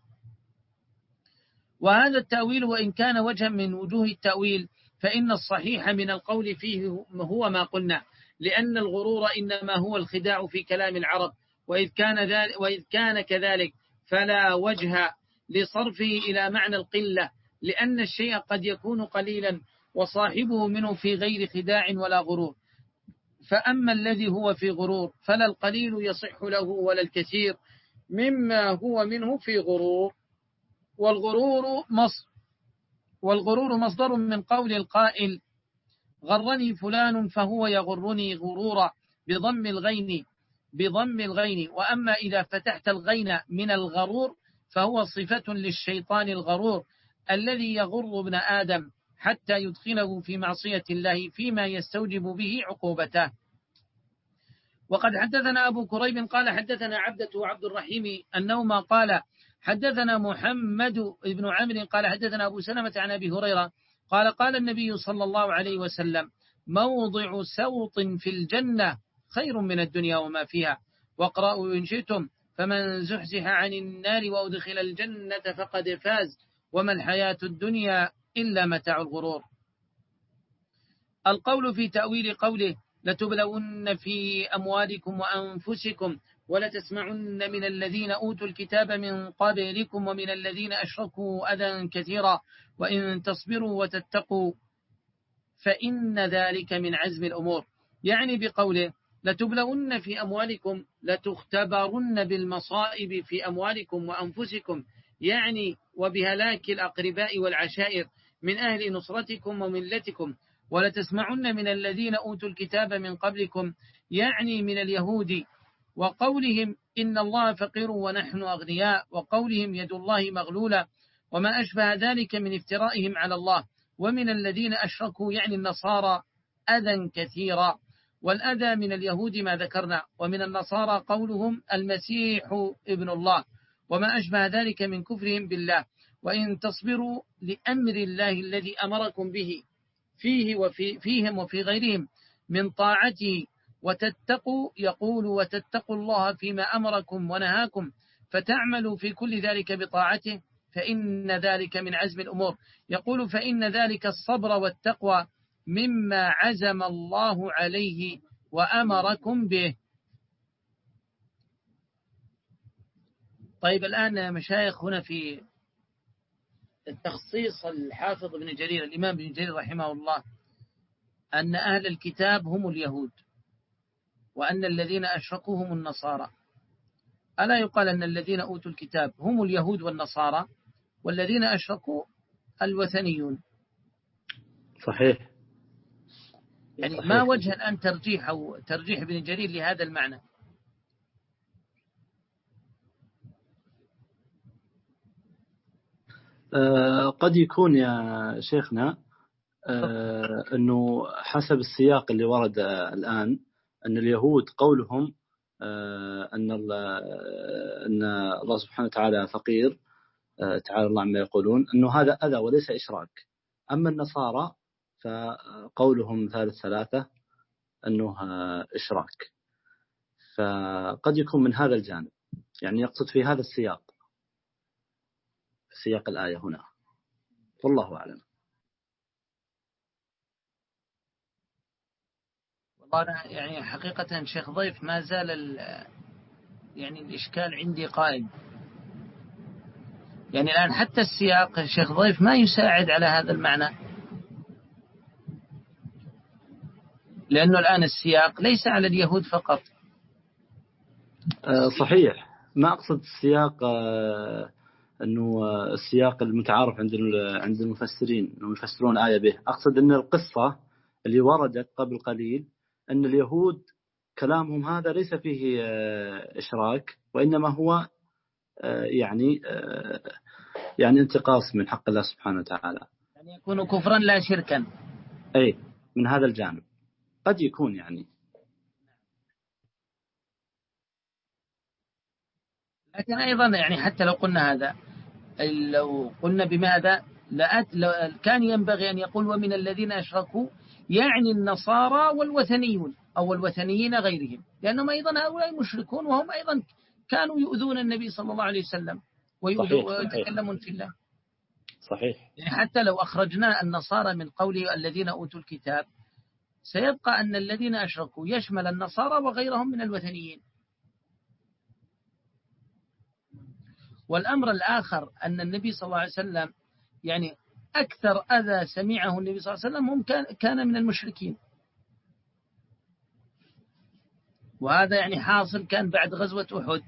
Speaker 1: وهذا التأويل وإن كان وجها من وجوه التأويل فإن الصحيح من القول فيه هو ما قلنا، لأن الغرور إنما هو الخداع في كلام العرب، وإذ كان ذلك وإذ كان كذلك فلا وجه لصرفه إلى معنى القلة، لأن الشيء قد يكون قليلا وصاحبه منه في غير خداع ولا غرور. فأما الذي هو في غرور فلا القليل يصح له ولا الكثير مما هو منه في غرور. والغرور مصدر والغرور مصدر من قول القائل غرني فلان فهو يغرني غرورا بضم الغين بضم الغين. وأما إذا فتحت الغين من الغرور فهو صفة للشيطان الغرور الذي يغر ابن آدم حتى يدخله في معصية الله فيما يستوجب به عقوبته. وقد حدثنا أبو كريب قال حدثنا عبدة وعبد الرحيم أنهما قال حدثنا محمد بن عمرو قال حدثنا أبو سلمة عن أبي هريرة قال قال النبي صلى الله عليه وسلم موضع سوط في الجنة خير من الدنيا وما فيها، واقرأوا إن شئتم فمن زحزح عن النار وأدخل الجنة فقد فاز وما الحياة الدنيا إلا متاع الغرور. القول في تأويل قوله لتبلون في أموالكم وأنفسكم ولتسمعن من الذين أوتوا الكتاب من قبلكم ومن الذين أشركوا أذى كثيرا وإن تصبروا وتتقوا فإن ذلك من عزم الأمور. يعني بقوله لتبلون في أموالكم لتختبرن بالمصائب في أموالكم وأنفسكم، يعني وبهلاك الأقرباء والعشائر من أهل نصرتكم وملتكم. ولتسمعن من الذين أوتوا الكتاب من قبلكم، يعني من اليهود، وقولهم إن الله فقير ونحن أغنياء، وقولهم يد الله مغلولة، وما أشبه ذلك من افترائهم على الله. ومن الذين أشركوا يعني النصارى أذى كثيرا، والأذى من اليهود ما ذكرنا، ومن النصارى قولهم المسيح ابن الله، وما أشبه ذلك من كفرهم بالله. وإن تصبروا لأمر الله الذي أمركم به فيه وفي فيهم وفي غيرهم من طاعته وتتقوا، يقول وتتقوا الله فيما أمركم ونهاكم فتعملوا في كل ذلك بطاعته فإن ذلك من عزم الأمور. يقول فإن ذلك الصبر والتقوى مما عزم الله عليه وأمركم به. طيب الآن مشايخ هنا في التخصيص الحافظ ابن جرير الإمام ابن جرير رحمه الله أن أهل الكتاب هم اليهود وأن الذين أشركوا هم النصارى. ألا يقال أن الذين أوتوا الكتاب هم اليهود والنصارى والذين أشركوا الوثنيون؟
Speaker 2: صحيح.
Speaker 1: يعني
Speaker 2: صحيح.
Speaker 1: ما وجه الآن ترجيح أو ترجيح ابن جرير لهذا المعنى؟
Speaker 2: آه قد يكون يا شيخنا آه أنه حسب السياق اللي ورد آه الآن أن اليهود قولهم آه أن الله أن الله سبحانه وتعالى فقير آه تعالى الله عما يقولون أنه هذا أذى وليس إشراك. أما النصارى فقولهم ثالث ثلاثة أنه آه إشراك. فقد يكون من هذا الجانب، يعني يقصد في هذا السياق سياق الآية هنا، والله أعلم.
Speaker 1: والله أنا يعني حقيقة شيخ ضيف ما زال يعني الإشكال عندي قائم. يعني الآن حتى السياق شيخ ضيف ما يساعد على هذا المعنى، لأنه الآن السياق ليس على اليهود فقط.
Speaker 2: أه صحيح، ما أقصد السياق أه أنه السياق المتعارف عند عند المفسرين أنه يفسرون آية به. أقصد أن القصة اللي وردت قبل قليل أن اليهود كلامهم هذا ليس فيه إشراك، وإنما هو يعني يعني انتقاص من حق الله سبحانه وتعالى،
Speaker 1: يعني يكون كفرا لا شركا.
Speaker 2: أي من هذا الجانب قد يكون يعني.
Speaker 1: لكن أيضا يعني حتى لو قلنا هذا، لو قلنا بماذا لأت كان ينبغي أن يقول ومن الذين أشركوا، يعني النصارى والوثنيون أو الوثنيين غيرهم، لأنهم أيضا هؤلاء مشركون وهم أيضا كانوا يؤذون النبي صلى الله عليه وسلم ويتكلمون في الله.
Speaker 2: صحيح.
Speaker 1: يعني حتى لو أخرجنا النصارى من قوله الذين أوتوا الكتاب سيبقى أن الذين أشركوا يشمل النصارى وغيرهم من الوثنيين. والأمر الآخر أن النبي صلى الله عليه وسلم يعني أكثر أذى سمعه النبي صلى الله عليه وسلم هم كان كان من المشركين، وهذا يعني حاصل كان بعد غزوة أحد.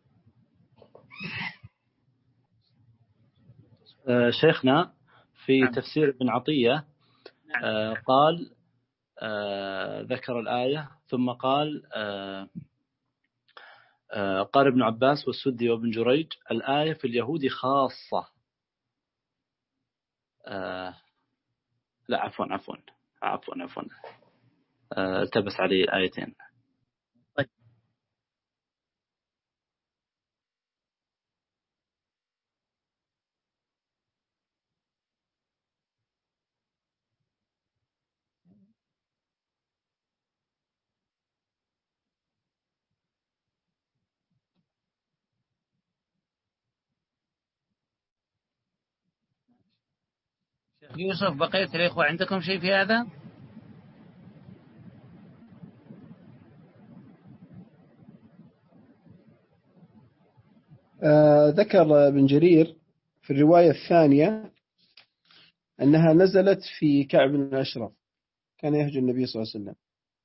Speaker 2: آه شيخنا في نعم. تفسير ابن عطية
Speaker 1: نعم.
Speaker 2: آه قال آه ذكر الآية ثم قال آه آه قال ابن عباس والسدي وابن جريج الآية في اليهود خاصة. آه لا عفوا عفوا عفوا عفوا آه التبس علي آيتين.
Speaker 1: يوسف بقية الإخوة عندكم شيء في هذا؟
Speaker 3: آه ذكر ابن جرير في الرواية الثانية أنها نزلت في كعب بن الأشرف كان يهجو النبي صلى الله عليه وسلم،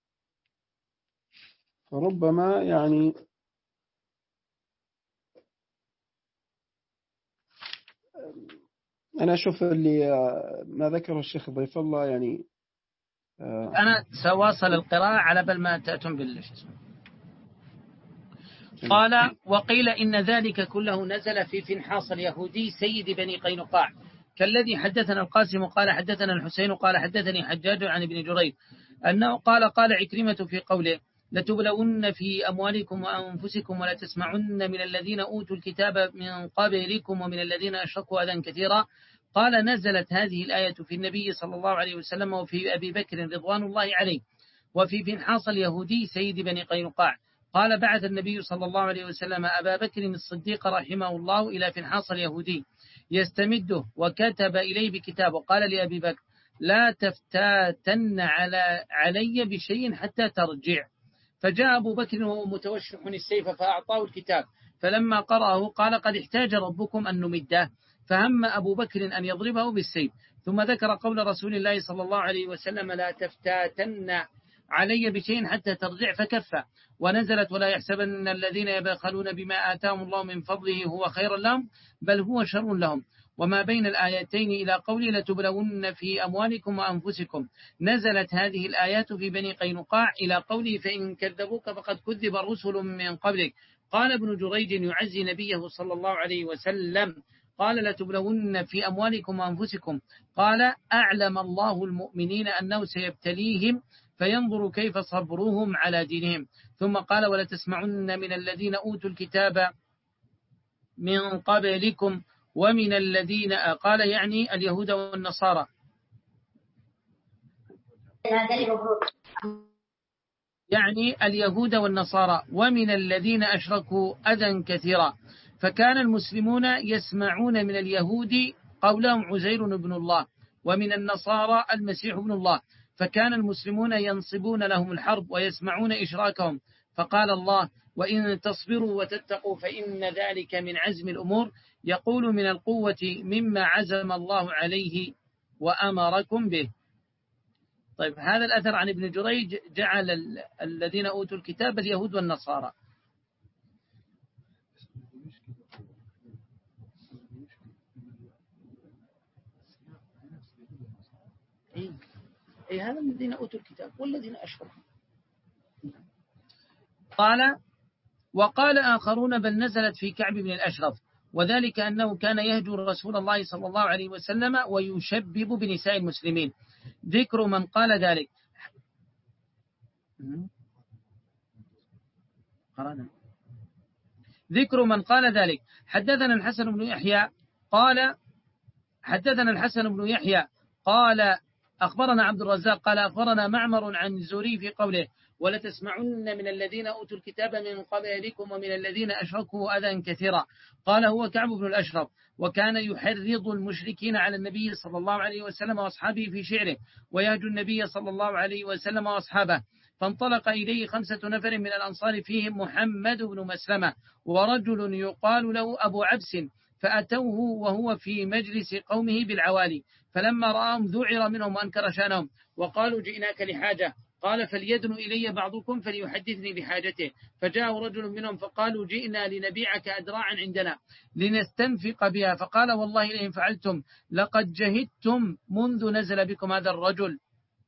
Speaker 3: فربما يعني أنا أشوف اللي ما ذكره الشيخ ضيف الله يعني
Speaker 1: آه أنا سواصل القراءة على بل ما تأتون باللشت. قال وقيل إن ذلك كله نزل في فنحاص اليهودي سيد بني قينقاع كالذي حدثنا القاسم قال حدثنا الحسين قال حدثني حجاج عن ابن جريج أنه قال قال عكرمة في قوله لتبلون في أموالكم وأنفسكم ولا تسمعن من الذين أوتوا الكتاب من قبلكم ومن الذين أشركوا أذى كثيرا. قال نزلت هذه الآية في النبي صلى الله عليه وسلم وفي أبي بكر رضوان الله عليه وفي فنحاص اليهودي سيد بني قينقاع. قال بعث النبي صلى الله عليه وسلم أبا بكر الصديق رحمه الله إلى فنحاص اليهودي يستمده وكتب إليه بكتاب وقال لأبي بكر لا تفتاتن على علي بشيء حتى ترجع. فجاء أبو بكر وهو متوشح السيف فأعطاه الكتاب فلما قرأه قال قد احتاج ربكم أن نمده فهم أبو بكر أن يضربه بالسيف. ثم ذكر قول رسول الله صلى الله عليه وسلم لا تفتاتن علي بشيء حتى ترجع فكف. ونزلت ولا يحسبن الذين يبخلون بما آتاهم الله من فضله هو خيرا لهم بل هو شر لهم. وما بين الآيتين إلى قول لتبلون في أموالكم وأنفسكم نزلت هذه الآيات في بني قينقاع إلى قوله فإن كذبوك فقد كذب الرسل من قبلك. قال ابن جريج يعزي نبيه صلى الله عليه وسلم قال لتبلون في أموالكم وأنفسكم قال أعلم الله المؤمنين أنه سيبتليهم فينظر كيف صبرهم على دينهم. ثم قال ولا تسمعن من الذين أوتوا الكتاب من قبلكم ومن الذين قال يعني اليهود والنصارى يعني اليهود والنصارى ومن الذين أشركوا أذى كثيرا. فكان المسلمون يسمعون من اليهود قولهم عزير بن الله ومن النصارى المسيح بن الله فكان المسلمون ينصبون لهم الحرب ويسمعون إشراكهم. فقال الله وإن تصبروا وتتقوا فإن ذلك من عزم الأمور. يقول من القوة مما عزم الله عليه وأمركم به. طيب هذا الأثر عن ابن جريج جعل الذين أوتوا الكتاب اليهود والنصارى. إيه أي هذا الذين أوتوا الكتاب والذين أشركوا. قال وقال آخرون بل نزلت في كعب بن الأشرف وذلك أنه كان يهجر رسول الله صلى الله عليه وسلم ويشبب بنساء المسلمين. ذكر من قال ذلك ذكر من قال ذلك حدثنا الحسن بن يحيى قال حدثنا الحسن بن يحيى قال أخبرنا عبد الرزاق قال أخبرنا معمر عن الزهري في قوله ولتسمعن من الذين أوتوا الكتاب من قبلكم ومن الذين أشركوا أذى كثيرا. قال هو كعب بن الأشرف، وكان يحرض المشركين على النبي صلى الله عليه وسلم وأصحابه في شعره، ويهجو النبي صلى الله عليه وسلم وأصحابه. فانطلق إليه خمسة نفر من الأنصار فيهم محمد بن مسلمة ورجل يقال له أبو عبس، فأتوه وهو في مجلس قومه بالعوالي، فلما رآهم ذعر منهم وأنكر شانهم، وقالوا جئناك لحاجة. قال فليدن إلي بعضكم فليحدثني بحاجته. فجاء رجل منهم فقالوا جئنا لنبيعك أدراعا عندنا لنستنفق بها. فقال والله لئن فعلتم لقد جهدتم منذ نزل بكم هذا الرجل.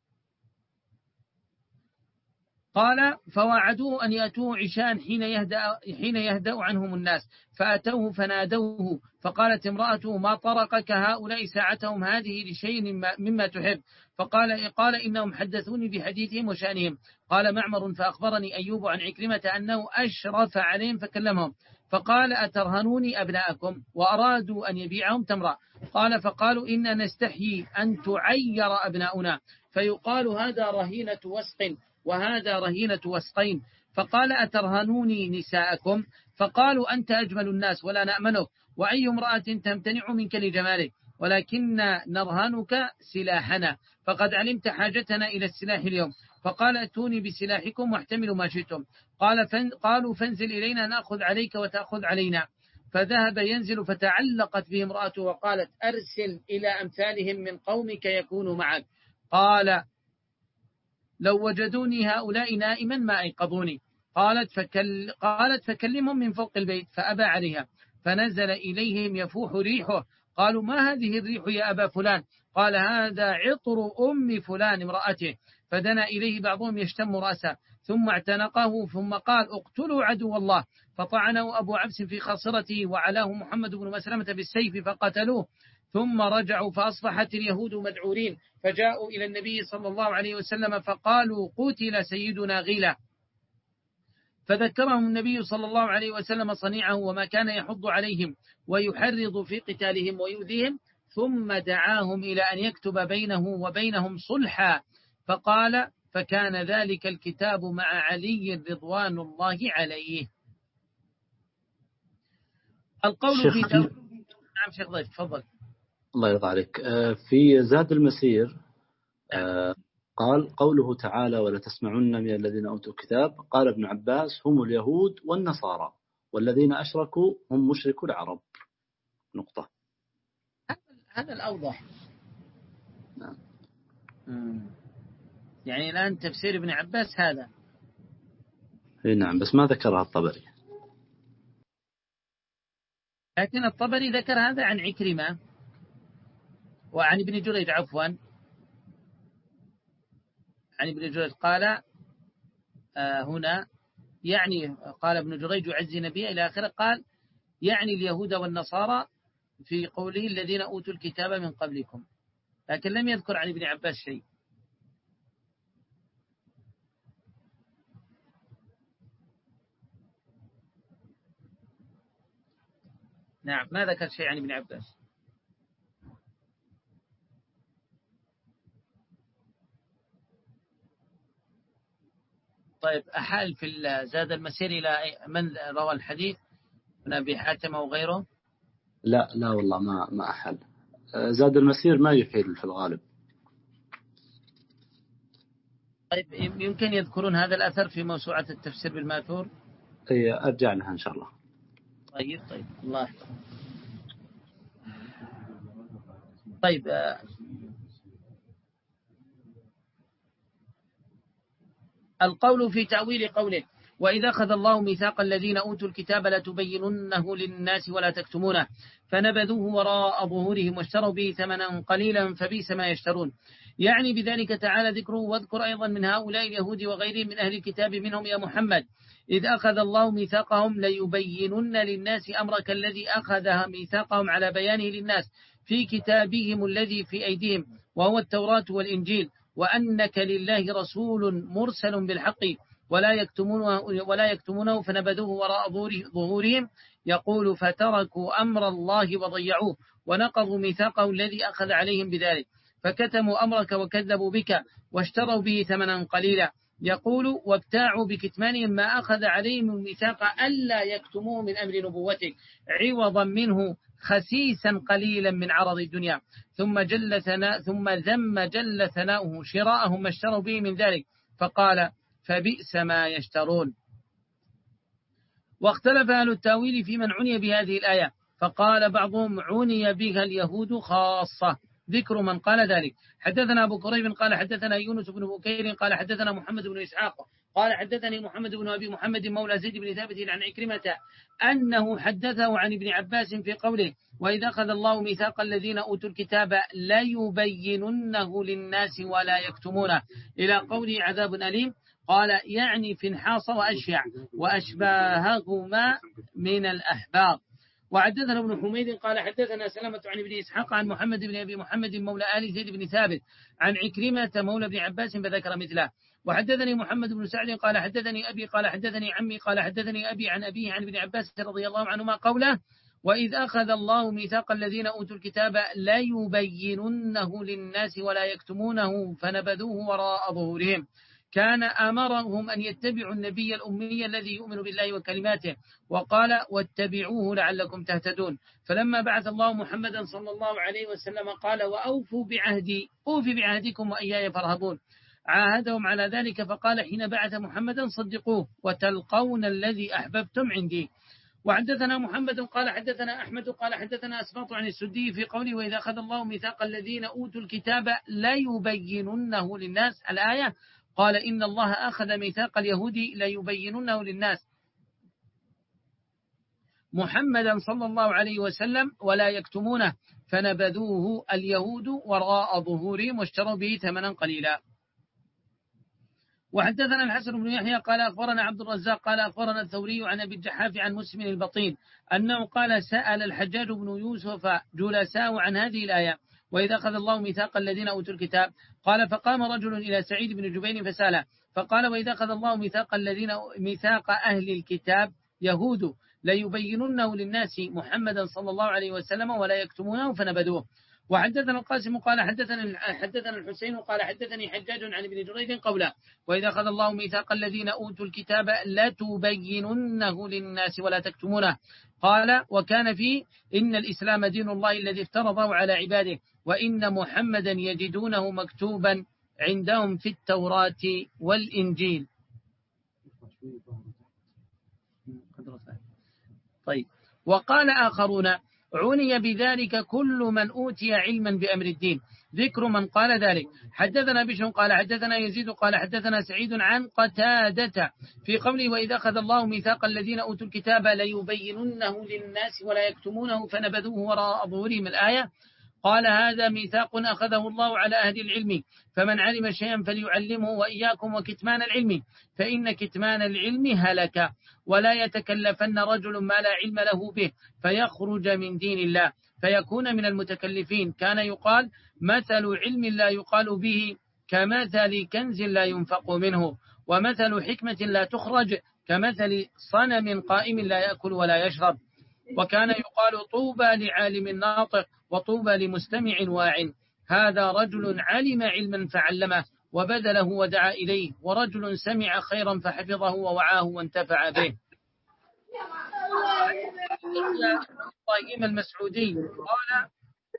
Speaker 1: قال فواعدوه أن يأتوه عشاء حين يهدأ, حين يهدأ عنهم الناس، فأتوه فنادوه، فقالت امرأته ما طرقك هؤلاء ساعتهم هذه لشيء مما تحب؟ فقال قال إنهم حدثوني بحديثهم وشأنهم. قال معمر فأخبرني أيوب عن عكرمة أنه أشرف عليهم فكلمهم، فقال أترهنوني أبناءكم؟ وأرادوا أن يبيعهم تمرا. قال فقالوا إنا نستحيي أن تعير أبناؤنا، فيقال هذا رهينة وسق وهذا رهينة وسقين. فقال أترهنوني نساءكم؟ فقالوا أنت أجمل الناس ولا نأمنك، وأي امرأة تمتنع منك لجمالك، ولكن نرهنك سلاحنا، فقد علمت حاجتنا إلى السلاح اليوم. فقال أتوني بسلاحكم واحتملوا ما شئتم. قال فن قالوا فانزل إلينا نأخذ عليك وتأخذ علينا. فذهب ينزل، فتعلقت به امرأته وقالت أرسل إلى أمثالهم من قومك يكونوا معك. قال لو وجدوني هؤلاء نائما ما أيقظوني. قالت, فكل قالت فكلمهم من فوق البيت، فأبى عليها. فنزل إليهم يفوح ريحه. قالوا ما هذه الريح يا أبا فلان؟ قال هذا عطر أم فلان امرأته. فدنا إليه بعضهم يشتم رأسه، ثم اعتنقه، ثم قال اقتلوا عدو الله. فطعنه أبو عبس في خاصرته، وعلاه محمد بن مسلمة بالسيف فقتلوه. ثم رجعوا فأصبحت اليهود مدعورين، فجاءوا إلى النبي صلى الله عليه وسلم فقالوا قتل سيدنا غيلة. فذكرهم النبي صلى الله عليه وسلم صنيعه وما كان يحض عليهم ويحرض في قتالهم ويؤذيهم، ثم دعاهم إلى أن يكتب بينه وبينهم صلحا. فقال فكان ذلك الكتاب مع علي رضوان الله عليه. القول في تأويل. نعم شيخ ضيف تفضل.
Speaker 2: الله يرضى عليك. في زاد المسير قال قوله تعالى ولتسمعن من الذين أوتوا الكتاب، قال ابن عباس هم اليهود والنصارى، والذين أشركوا هم مشركو العرب. نقطة.
Speaker 1: هذا الأوضح.
Speaker 2: نعم.
Speaker 1: يعني الآن تفسير ابن عباس هذا.
Speaker 2: نعم بس ما ذكرها الطبري.
Speaker 1: لكن الطبري ذكر هذا عن عكرمة وعن ابن جريج، عفوا عن ابن جريج قال آه هنا يعني قال ابن جريج يعزي نبيه إلى آخره، قال يعني اليهود والنصارى في قوله الذين أوتوا الكتاب من قبلكم، لكن لم يذكر عن ابن عباس شيء. نعم ما ذكر شيء عن ابن عباس. طيب أحال في زاد المسير إلى من روى الحديث من أبي حاتم أو غيره؟
Speaker 2: لا لا والله ما ما أحل. زاد المسير ما يحيل في الغالب.
Speaker 1: طيب يمكن يذكرون هذا الأثر في موسوعة التفسير بالماثور؟
Speaker 2: أي أرجع لها إن شاء الله.
Speaker 1: طيب طيب الله يحفظك. طيب القول في تأويل قوله وإذا أخذ الله ميثاق الذين أوتوا الكتاب لتبيننه للناس ولا تكتمونه فنبذوه وراء ظهورهم واشتروا به ثمنا قليلا فبئس ما يشترون. يعني بذلك تعالى ذكره. واذكر أيضا من هؤلاء اليهود وغيرهم من أهل الكتاب منهم يا محمد إذ أخذ الله ميثاقهم ليبينن للناس أمرك الذي أخذ ميثاقهم على بيانه للناس في كتابهم الذي في أيديهم وهو التوراة والإنجيل، وأنك لله رسول مرسل بالحق ولا يكتمونه, ولا يكتمونه فنبذوه وراء ظهورهم. يقول فتركوا أمر الله وضيعوه ونقضوا ميثاقه الذي أخذ عليهم بذلك، فكتموا أمرك وكذبوا بك واشتروا به ثمنا قليلا يقول وابتاعوا بكتمانهم ما أخذ عليهم الميثاق ألا يكتموه من أمر نبوته عوضا منه خسيسا قليلا من عرض الدنيا ثم جل ثناء ثم ذم جل ثناؤه شراءهم ما اشتروا به من ذلك فقال فبئس ما يشترون. واختلف أهل التاويل في من عني بهذه الآية فقال بعضهم عني بها اليهود خاصة ذكر من قال ذلك. حدثنا أبو كريب قال حدثنا يونس بن بكير قال حدثنا محمد بن إسحاق قال حدثني محمد بن أبي محمد مولى زيد بن ثابت عن عكرمة أنه حدثه عن ابن عباس في قوله وإذا أخذ الله ميثاق الذين أوتوا الكتاب لا يبيننه للناس ولا يكتمونه إلى قوله عذاب أليم قال يعني فنحاص وأشيع وأشباههما من الأحبار. وحدثنا ابن حميد قال حدثنا سلمة عن ابن إسحاق عن محمد بن أبي محمد مولى آل زيد بن ثابت عن عكرمة مولى ابن عباس فذكر مثله. وحدثني محمد بن سعد قال حدثني أبي قال حدثني عمي قال حدثني أبي عن أبيه عن ابن عباس رضي الله عنهما قوله وإذ أخذ الله ميثاق الذين أوتوا الكتاب لا يبيننه للناس ولا يكتمونه فنبذوه وراء ظهورهم كان أمرهم أن يتبعوا النبي الأمي الذي يؤمن بالله وكلماته وقال واتبعوه لعلكم تهتدون. فلما بعث الله محمدا صلى الله عليه وسلم قال وأوفوا بعهدي أوفي بعهدكم وإياي فارهبون عاهدهم على ذلك فقال حين بعث محمدا صدقوه وتلقون الذي أحببتم عندي. وحدثنا محمد قال حدثنا أحمد قال حدثنا أسباط عن السدي في قوله وإذا أخذ الله ميثاق الذين أوتوا الكتاب لا يبيننه للناس الآية قال إن الله أخذ ميثاق اليهود لا يبيننه للناس محمدا صلى الله عليه وسلم ولا يكتمونه فنبذوه اليهود وراء ظهورهم واشتروا به ثمنا قليلا. وحدثنا الحسن بن يحيى قال أخبرنا عبد الرزاق قال أخبرنا الثوري عن أبي الجحاف عن مسلم البطين أنه قال سأل الحجاج بن يوسف جلساء عن هذه الآية وإذا أخذ الله ميثاق الذين أوتوا الكتاب قال فقام رجل إلى سعيد بن جبير فسأله فقال وإذا أخذ الله ميثاق الذين ميثاق أهل الكتاب يهود ليبيننه للناس محمدا صلى الله عليه وسلم ولا يكتمونه فنبذوه. وحدثنا القاسم قال حدثنا حدثنا الحسين قال حدثني حجاج عن ابن جريج قوله وإذا أخذ الله ميثاق الذين أوتوا الكتاب لا تبيننه للناس ولا تكتمونه قال وكان فيه إن الإسلام دين الله الذي افترضه على عباده وإن محمدا يجدونه مكتوبا عندهم في التوراة والإنجيل. طيب. وقال آخرون عني بذلك كل من أوتي علما بأمر الدين ذكر من قال ذلك. حدثنا بشر قال حدثنا يزيد قال حدثنا سعيد عن قتادة في قوله وإذا أخذ الله ميثاق الذين أوتوا الكتاب ليبيننه للناس ولا يكتمونه فنبذوه وراء ظهورهم الآية قال هذا ميثاق أخذه الله على أهل العلم فمن علم شيئا فليعلمه وإياكم وكتمان العلم فإن كتمان العلم هلك ولا يتكلفن رجل ما لا علم له به فيخرج من دين الله فيكون من المتكلفين. كان يقال مثل علم لا يقال به كمثل كنز لا ينفق منه ومثل حكمة لا تخرج كمثل صنم قائم لا يأكل ولا يشرب. وكان يقال طوبى لعالم ناطق وطوبى لمستمع واع هذا رجل علم علما فعلمه وبذله ودعا إليه ورجل سمع خيرا فحفظه ووعاه وانتفع به. طيب المسعودي قال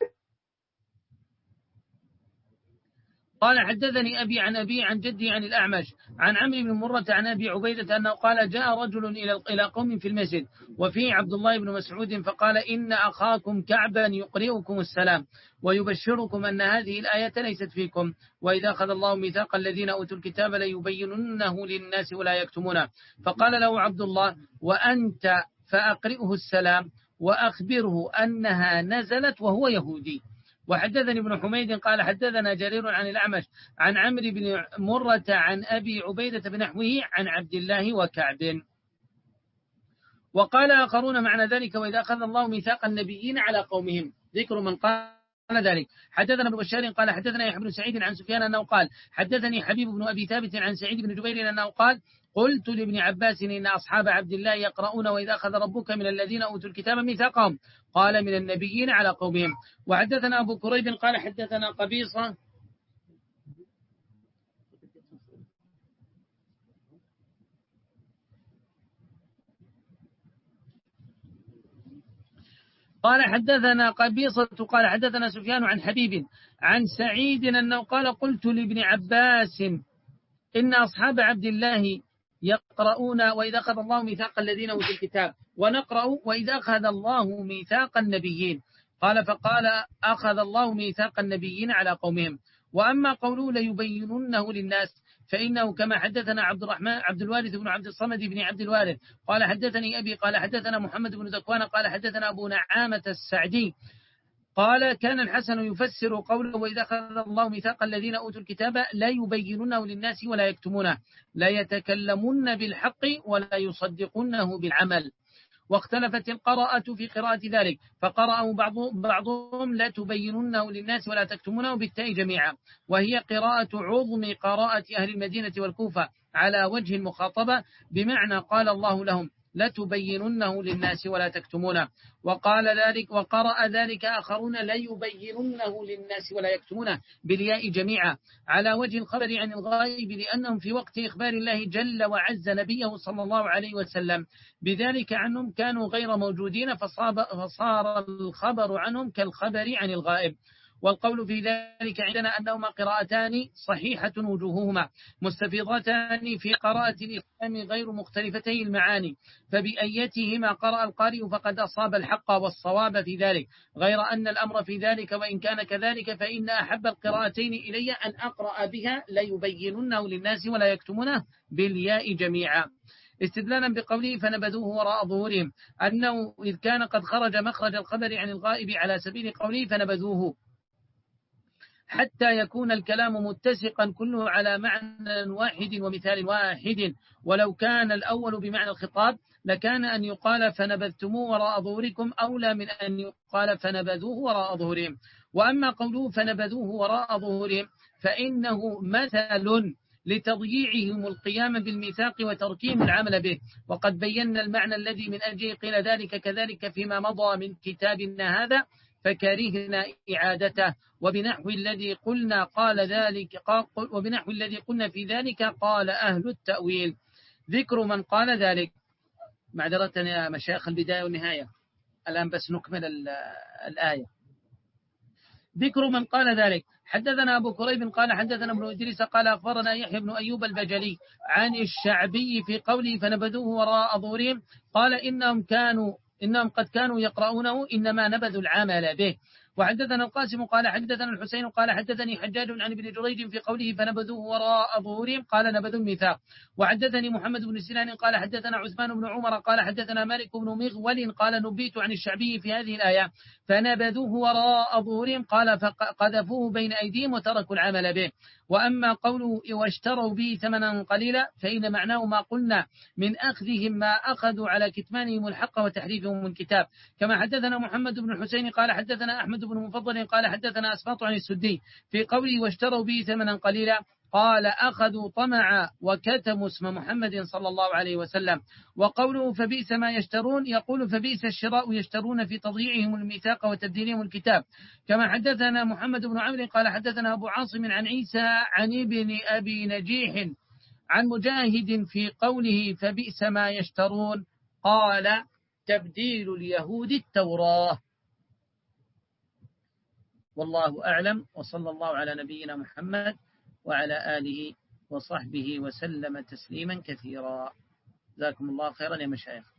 Speaker 1: قال حدثني أبي عن أبي عن جدي عن الأعمش عن عمرو بن مرة عن أبي عبيدة أنه قال جاء رجل إلى قوم في المسجد وفيه عبد الله بن مسعود فقال إن أخاكم كعبا يقرئكم السلام ويبشركم أن هذه الآية ليست فيكم وإذا أخذ الله ميثاق الذين أوتوا الكتاب ليبيننه للناس ولا يكتمونه. فقال له عبد الله وأنت فأقرئه السلام وأخبره أنها نزلت وهو يهودي. وحدثني ابن حميد قال حدثنا جرير عن الأعمش عن عمرو بن مرة عن أبي عبيدة بنحوه عن عبد الله وكعب. وقال آخرون معنى ذلك وإذا أخذ الله ميثاق النبيين على قومهم ذكر من قال ذلك. حدثنا ابن بشار قال حدثنا يحيى بن سعيد عن سفيان أنه قال حدثني حبيب بن أبي ثابت عن سعيد بن جبير أنه قال قلت لابن عباس إن أصحاب عبد الله يقرؤون وإذا أخذ ربك من الذين أوتوا الكتاب ميثاقهم قال من النبيين على قومهم. وحدثنا أبو كريب قال حدثنا قبيصة قال حدثنا قبيصة قال حدثنا سفيان عن حبيب عن سعيد أنه قال قلت لابن عباس إن أصحاب عبد الله يقرؤون وإذا أخذ الله ميثاق الذين أوتوا الكتاب ونقرأ وإذا أخذ الله ميثاق النبيين. قال فقال أخذ الله ميثاق النبيين على قومهم. وأما قوله ليبيننه للناس فإنه كما حدثنا عبد الرحمن عبد الوارث بن عبد الصمد بن عبد الوارث قال حدثني أبي قال حدثنا محمد بن ذكوان قال حدثنا أبو نعامة السعدي قال كان الحسن يفسر قوله وإذا أخذ الله ميثاق الذين أوتوا الكتاب لا يبينونه للناس ولا يكتمونه لا يتكلمون بالحق ولا يصدقونه بالعمل. واختلفت القراءة في قراءة ذلك فقرأوا بعض بعضهم لا تبينونه للناس ولا تكتمونه بالتاء جميعا وهي قراءة عظم قراءة أهل المدينة والكوفة على وجه المخاطبة بمعنى قال الله لهم لا تبيننه للناس ولا تكتمونه. وقال ذلك وقرأ ذلك آخرون لا يبيننه للناس ولا يكتمونه بالياء جميعا على وجه الخبر عن الغائب لأنهم في وقت إخبار الله جل وعز نبيه صلى الله عليه وسلم بذلك عنهم كانوا غير موجودين فصار الخبر عنهم كالخبر عن الغائب. والقول في ذلك عندنا أنهما قراءتان صحيحة وجوههما مستفيضتان في قراءة الإسلام غير مختلفتي المعاني فبأيتهما قرأ القارئ فقد أصاب الحق والصواب في ذلك غير أن الأمر في ذلك وإن كان كذلك فإن أحب القراءتين إلي أن أقرأ بها ليبيننه للناس ولا يكتمونه بالياء جميعا استدلالا بقوله فنبذوه وراء ظهورهم أنه إذ كان قد خرج مخرج الخبر عن الغائب على سبيل قوله فنبذوه حتى يكون الكلام متسقا كله على معنى واحد ومثال واحد ولو كان الأول بمعنى الخطاب لكان أن يقال فنبذتموه وراء ظهوركم أولى من أن يقال فنبذوه وراء ظهورهم. وأما قوله فنبذوه وراء ظهورهم فإنه مثل لتضييعهم القيام بالميثاق وتركهم العمل به وقد بينا المعنى الذي من أجله قيل ذلك كذلك فيما مضى من كتابنا هذا فكرهنا إعادته وبنحو الذي قلنا قال ذلك وبنحو الذي قلنا في ذلك قال أهل التأويل. ذكر من قال ذلك معذرة يا مشايخ البداية والنهاية الآن بس نكمل الآية. ذكر من قال ذلك حدثنا أبو كريب قال حدثنا ابن إدريس قال أخبرنا يحيى بن أيوب البجلي عن الشعبي في قوله فنبذوه وراء ظهورهم قال إنهم كانوا إنهم قد كانوا يقرؤونه إنما نبذوا العمل به. وحدثنا القاسم قال حدثنا الحسين قال حدثني حجاج عن ابن جريج في قوله فنبذوه وراء ظهورهم قال نبذوا الميثاق. وحدثني محمد بن سنان قال حدثنا عثمان بن عمر قال حدثنا مالك بن مغول قال نبيت عن الشعبي في هذه الآية فنبذوه وراء ظهورهم قال فقذفوه بين أيديهم وتركوا العمل به. وأما قوله واشتروا به ثمنا قليلا فإن معناه ما قلنا من أخذهم ما أخذوا على كتمانهم الحق وتحريفهم من كتاب. كما حدثنا محمد بن الحسين قال حدثنا أحمد بن مفضل قال حدثنا أسباط عن السدي في قوله واشتروا به ثمنا قليلا قال أخذوا طمعا وكتموا اسم محمد صلى الله عليه وسلم. وقوله فبئس ما يشترون يقول فبئس الشراء يشترون في تضييعهم الميثاق وتبديلهم الكتاب. كما حدثنا محمد بن عمرو قال حدثنا أبو عاصم عن عيسى عن ابن أبي نجيح عن مجاهد في قوله فبئس ما يشترون قال تبديل اليهود التوراة. والله أعلم وصلى الله على نبينا محمد وعلى آله وصحبه وسلم تسليما كثيرا. جزاكم الله خيرا يا مشايخ.